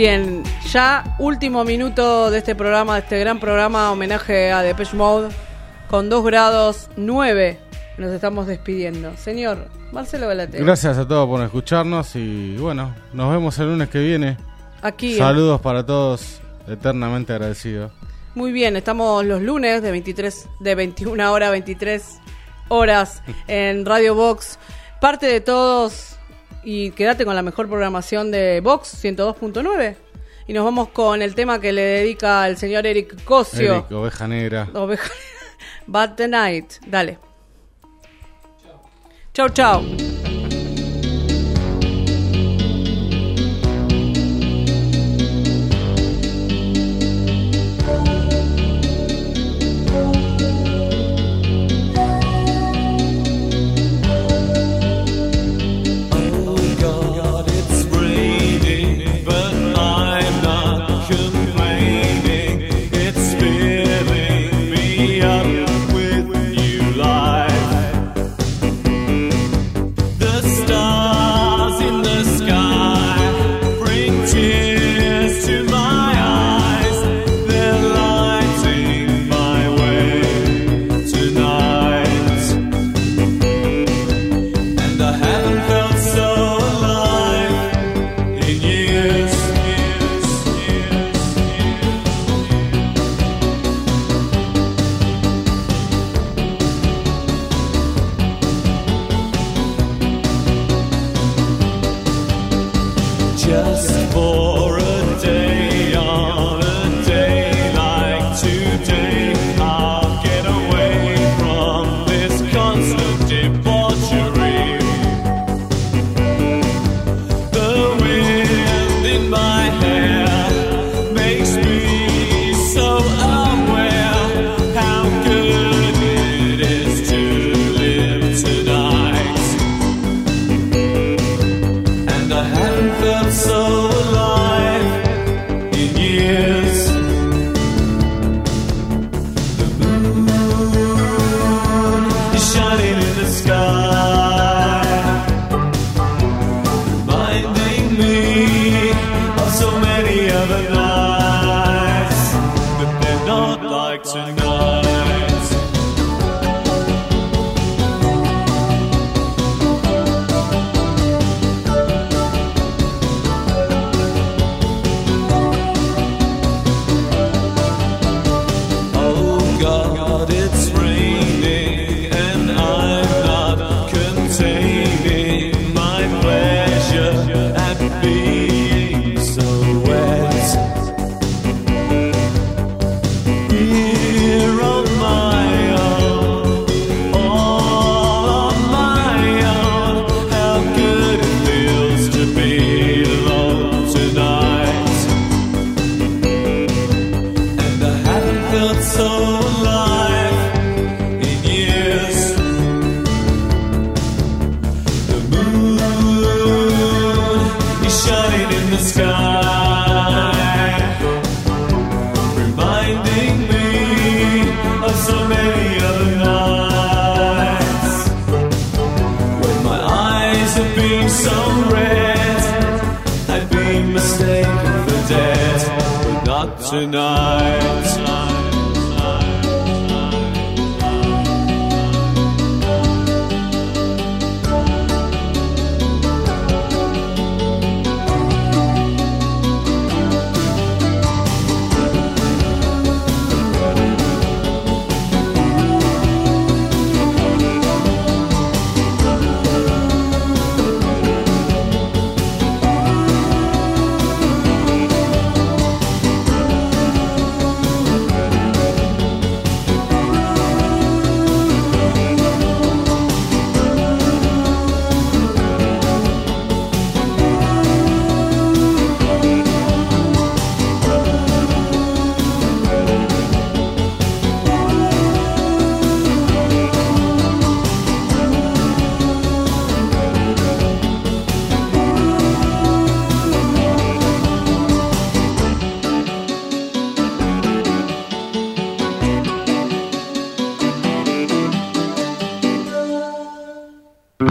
Bien, ya último minuto de este programa, de este gran programa, homenaje a Depeche Mode, con dos grados nueve. Nos estamos despidiendo. Señor Marcelo Galatea. Gracias a todos por escucharnos y bueno, nos vemos el lunes que viene. Aquí. Saludos para todos, eternamente agradecidos. Muy bien, estamos los lunes de veintitrés, de veintiuna horas a veintitrés horas en Radio Vox. Parte de todos y quédate con la mejor programación de Vox ciento dos punto nueve. Y nos vamos con el tema que le dedica el señor Eric Cosio. Eric, Oveja Negra. Oveja But the Night. Dale. Chau, chau.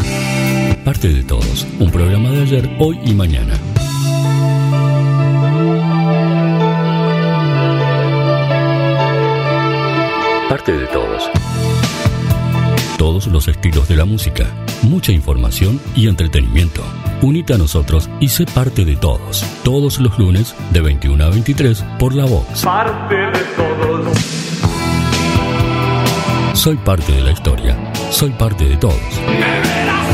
De todos, un programa de ayer, hoy y mañana. parte de todos. Todos los estilos de la música, mucha información y entretenimiento. Unite a nosotros y sé parte de todos. Todos los lunes de veintiuno a veintitrés por La Vox. Parte de todos. Soy parte de la historia. Soy parte de todos. Me verás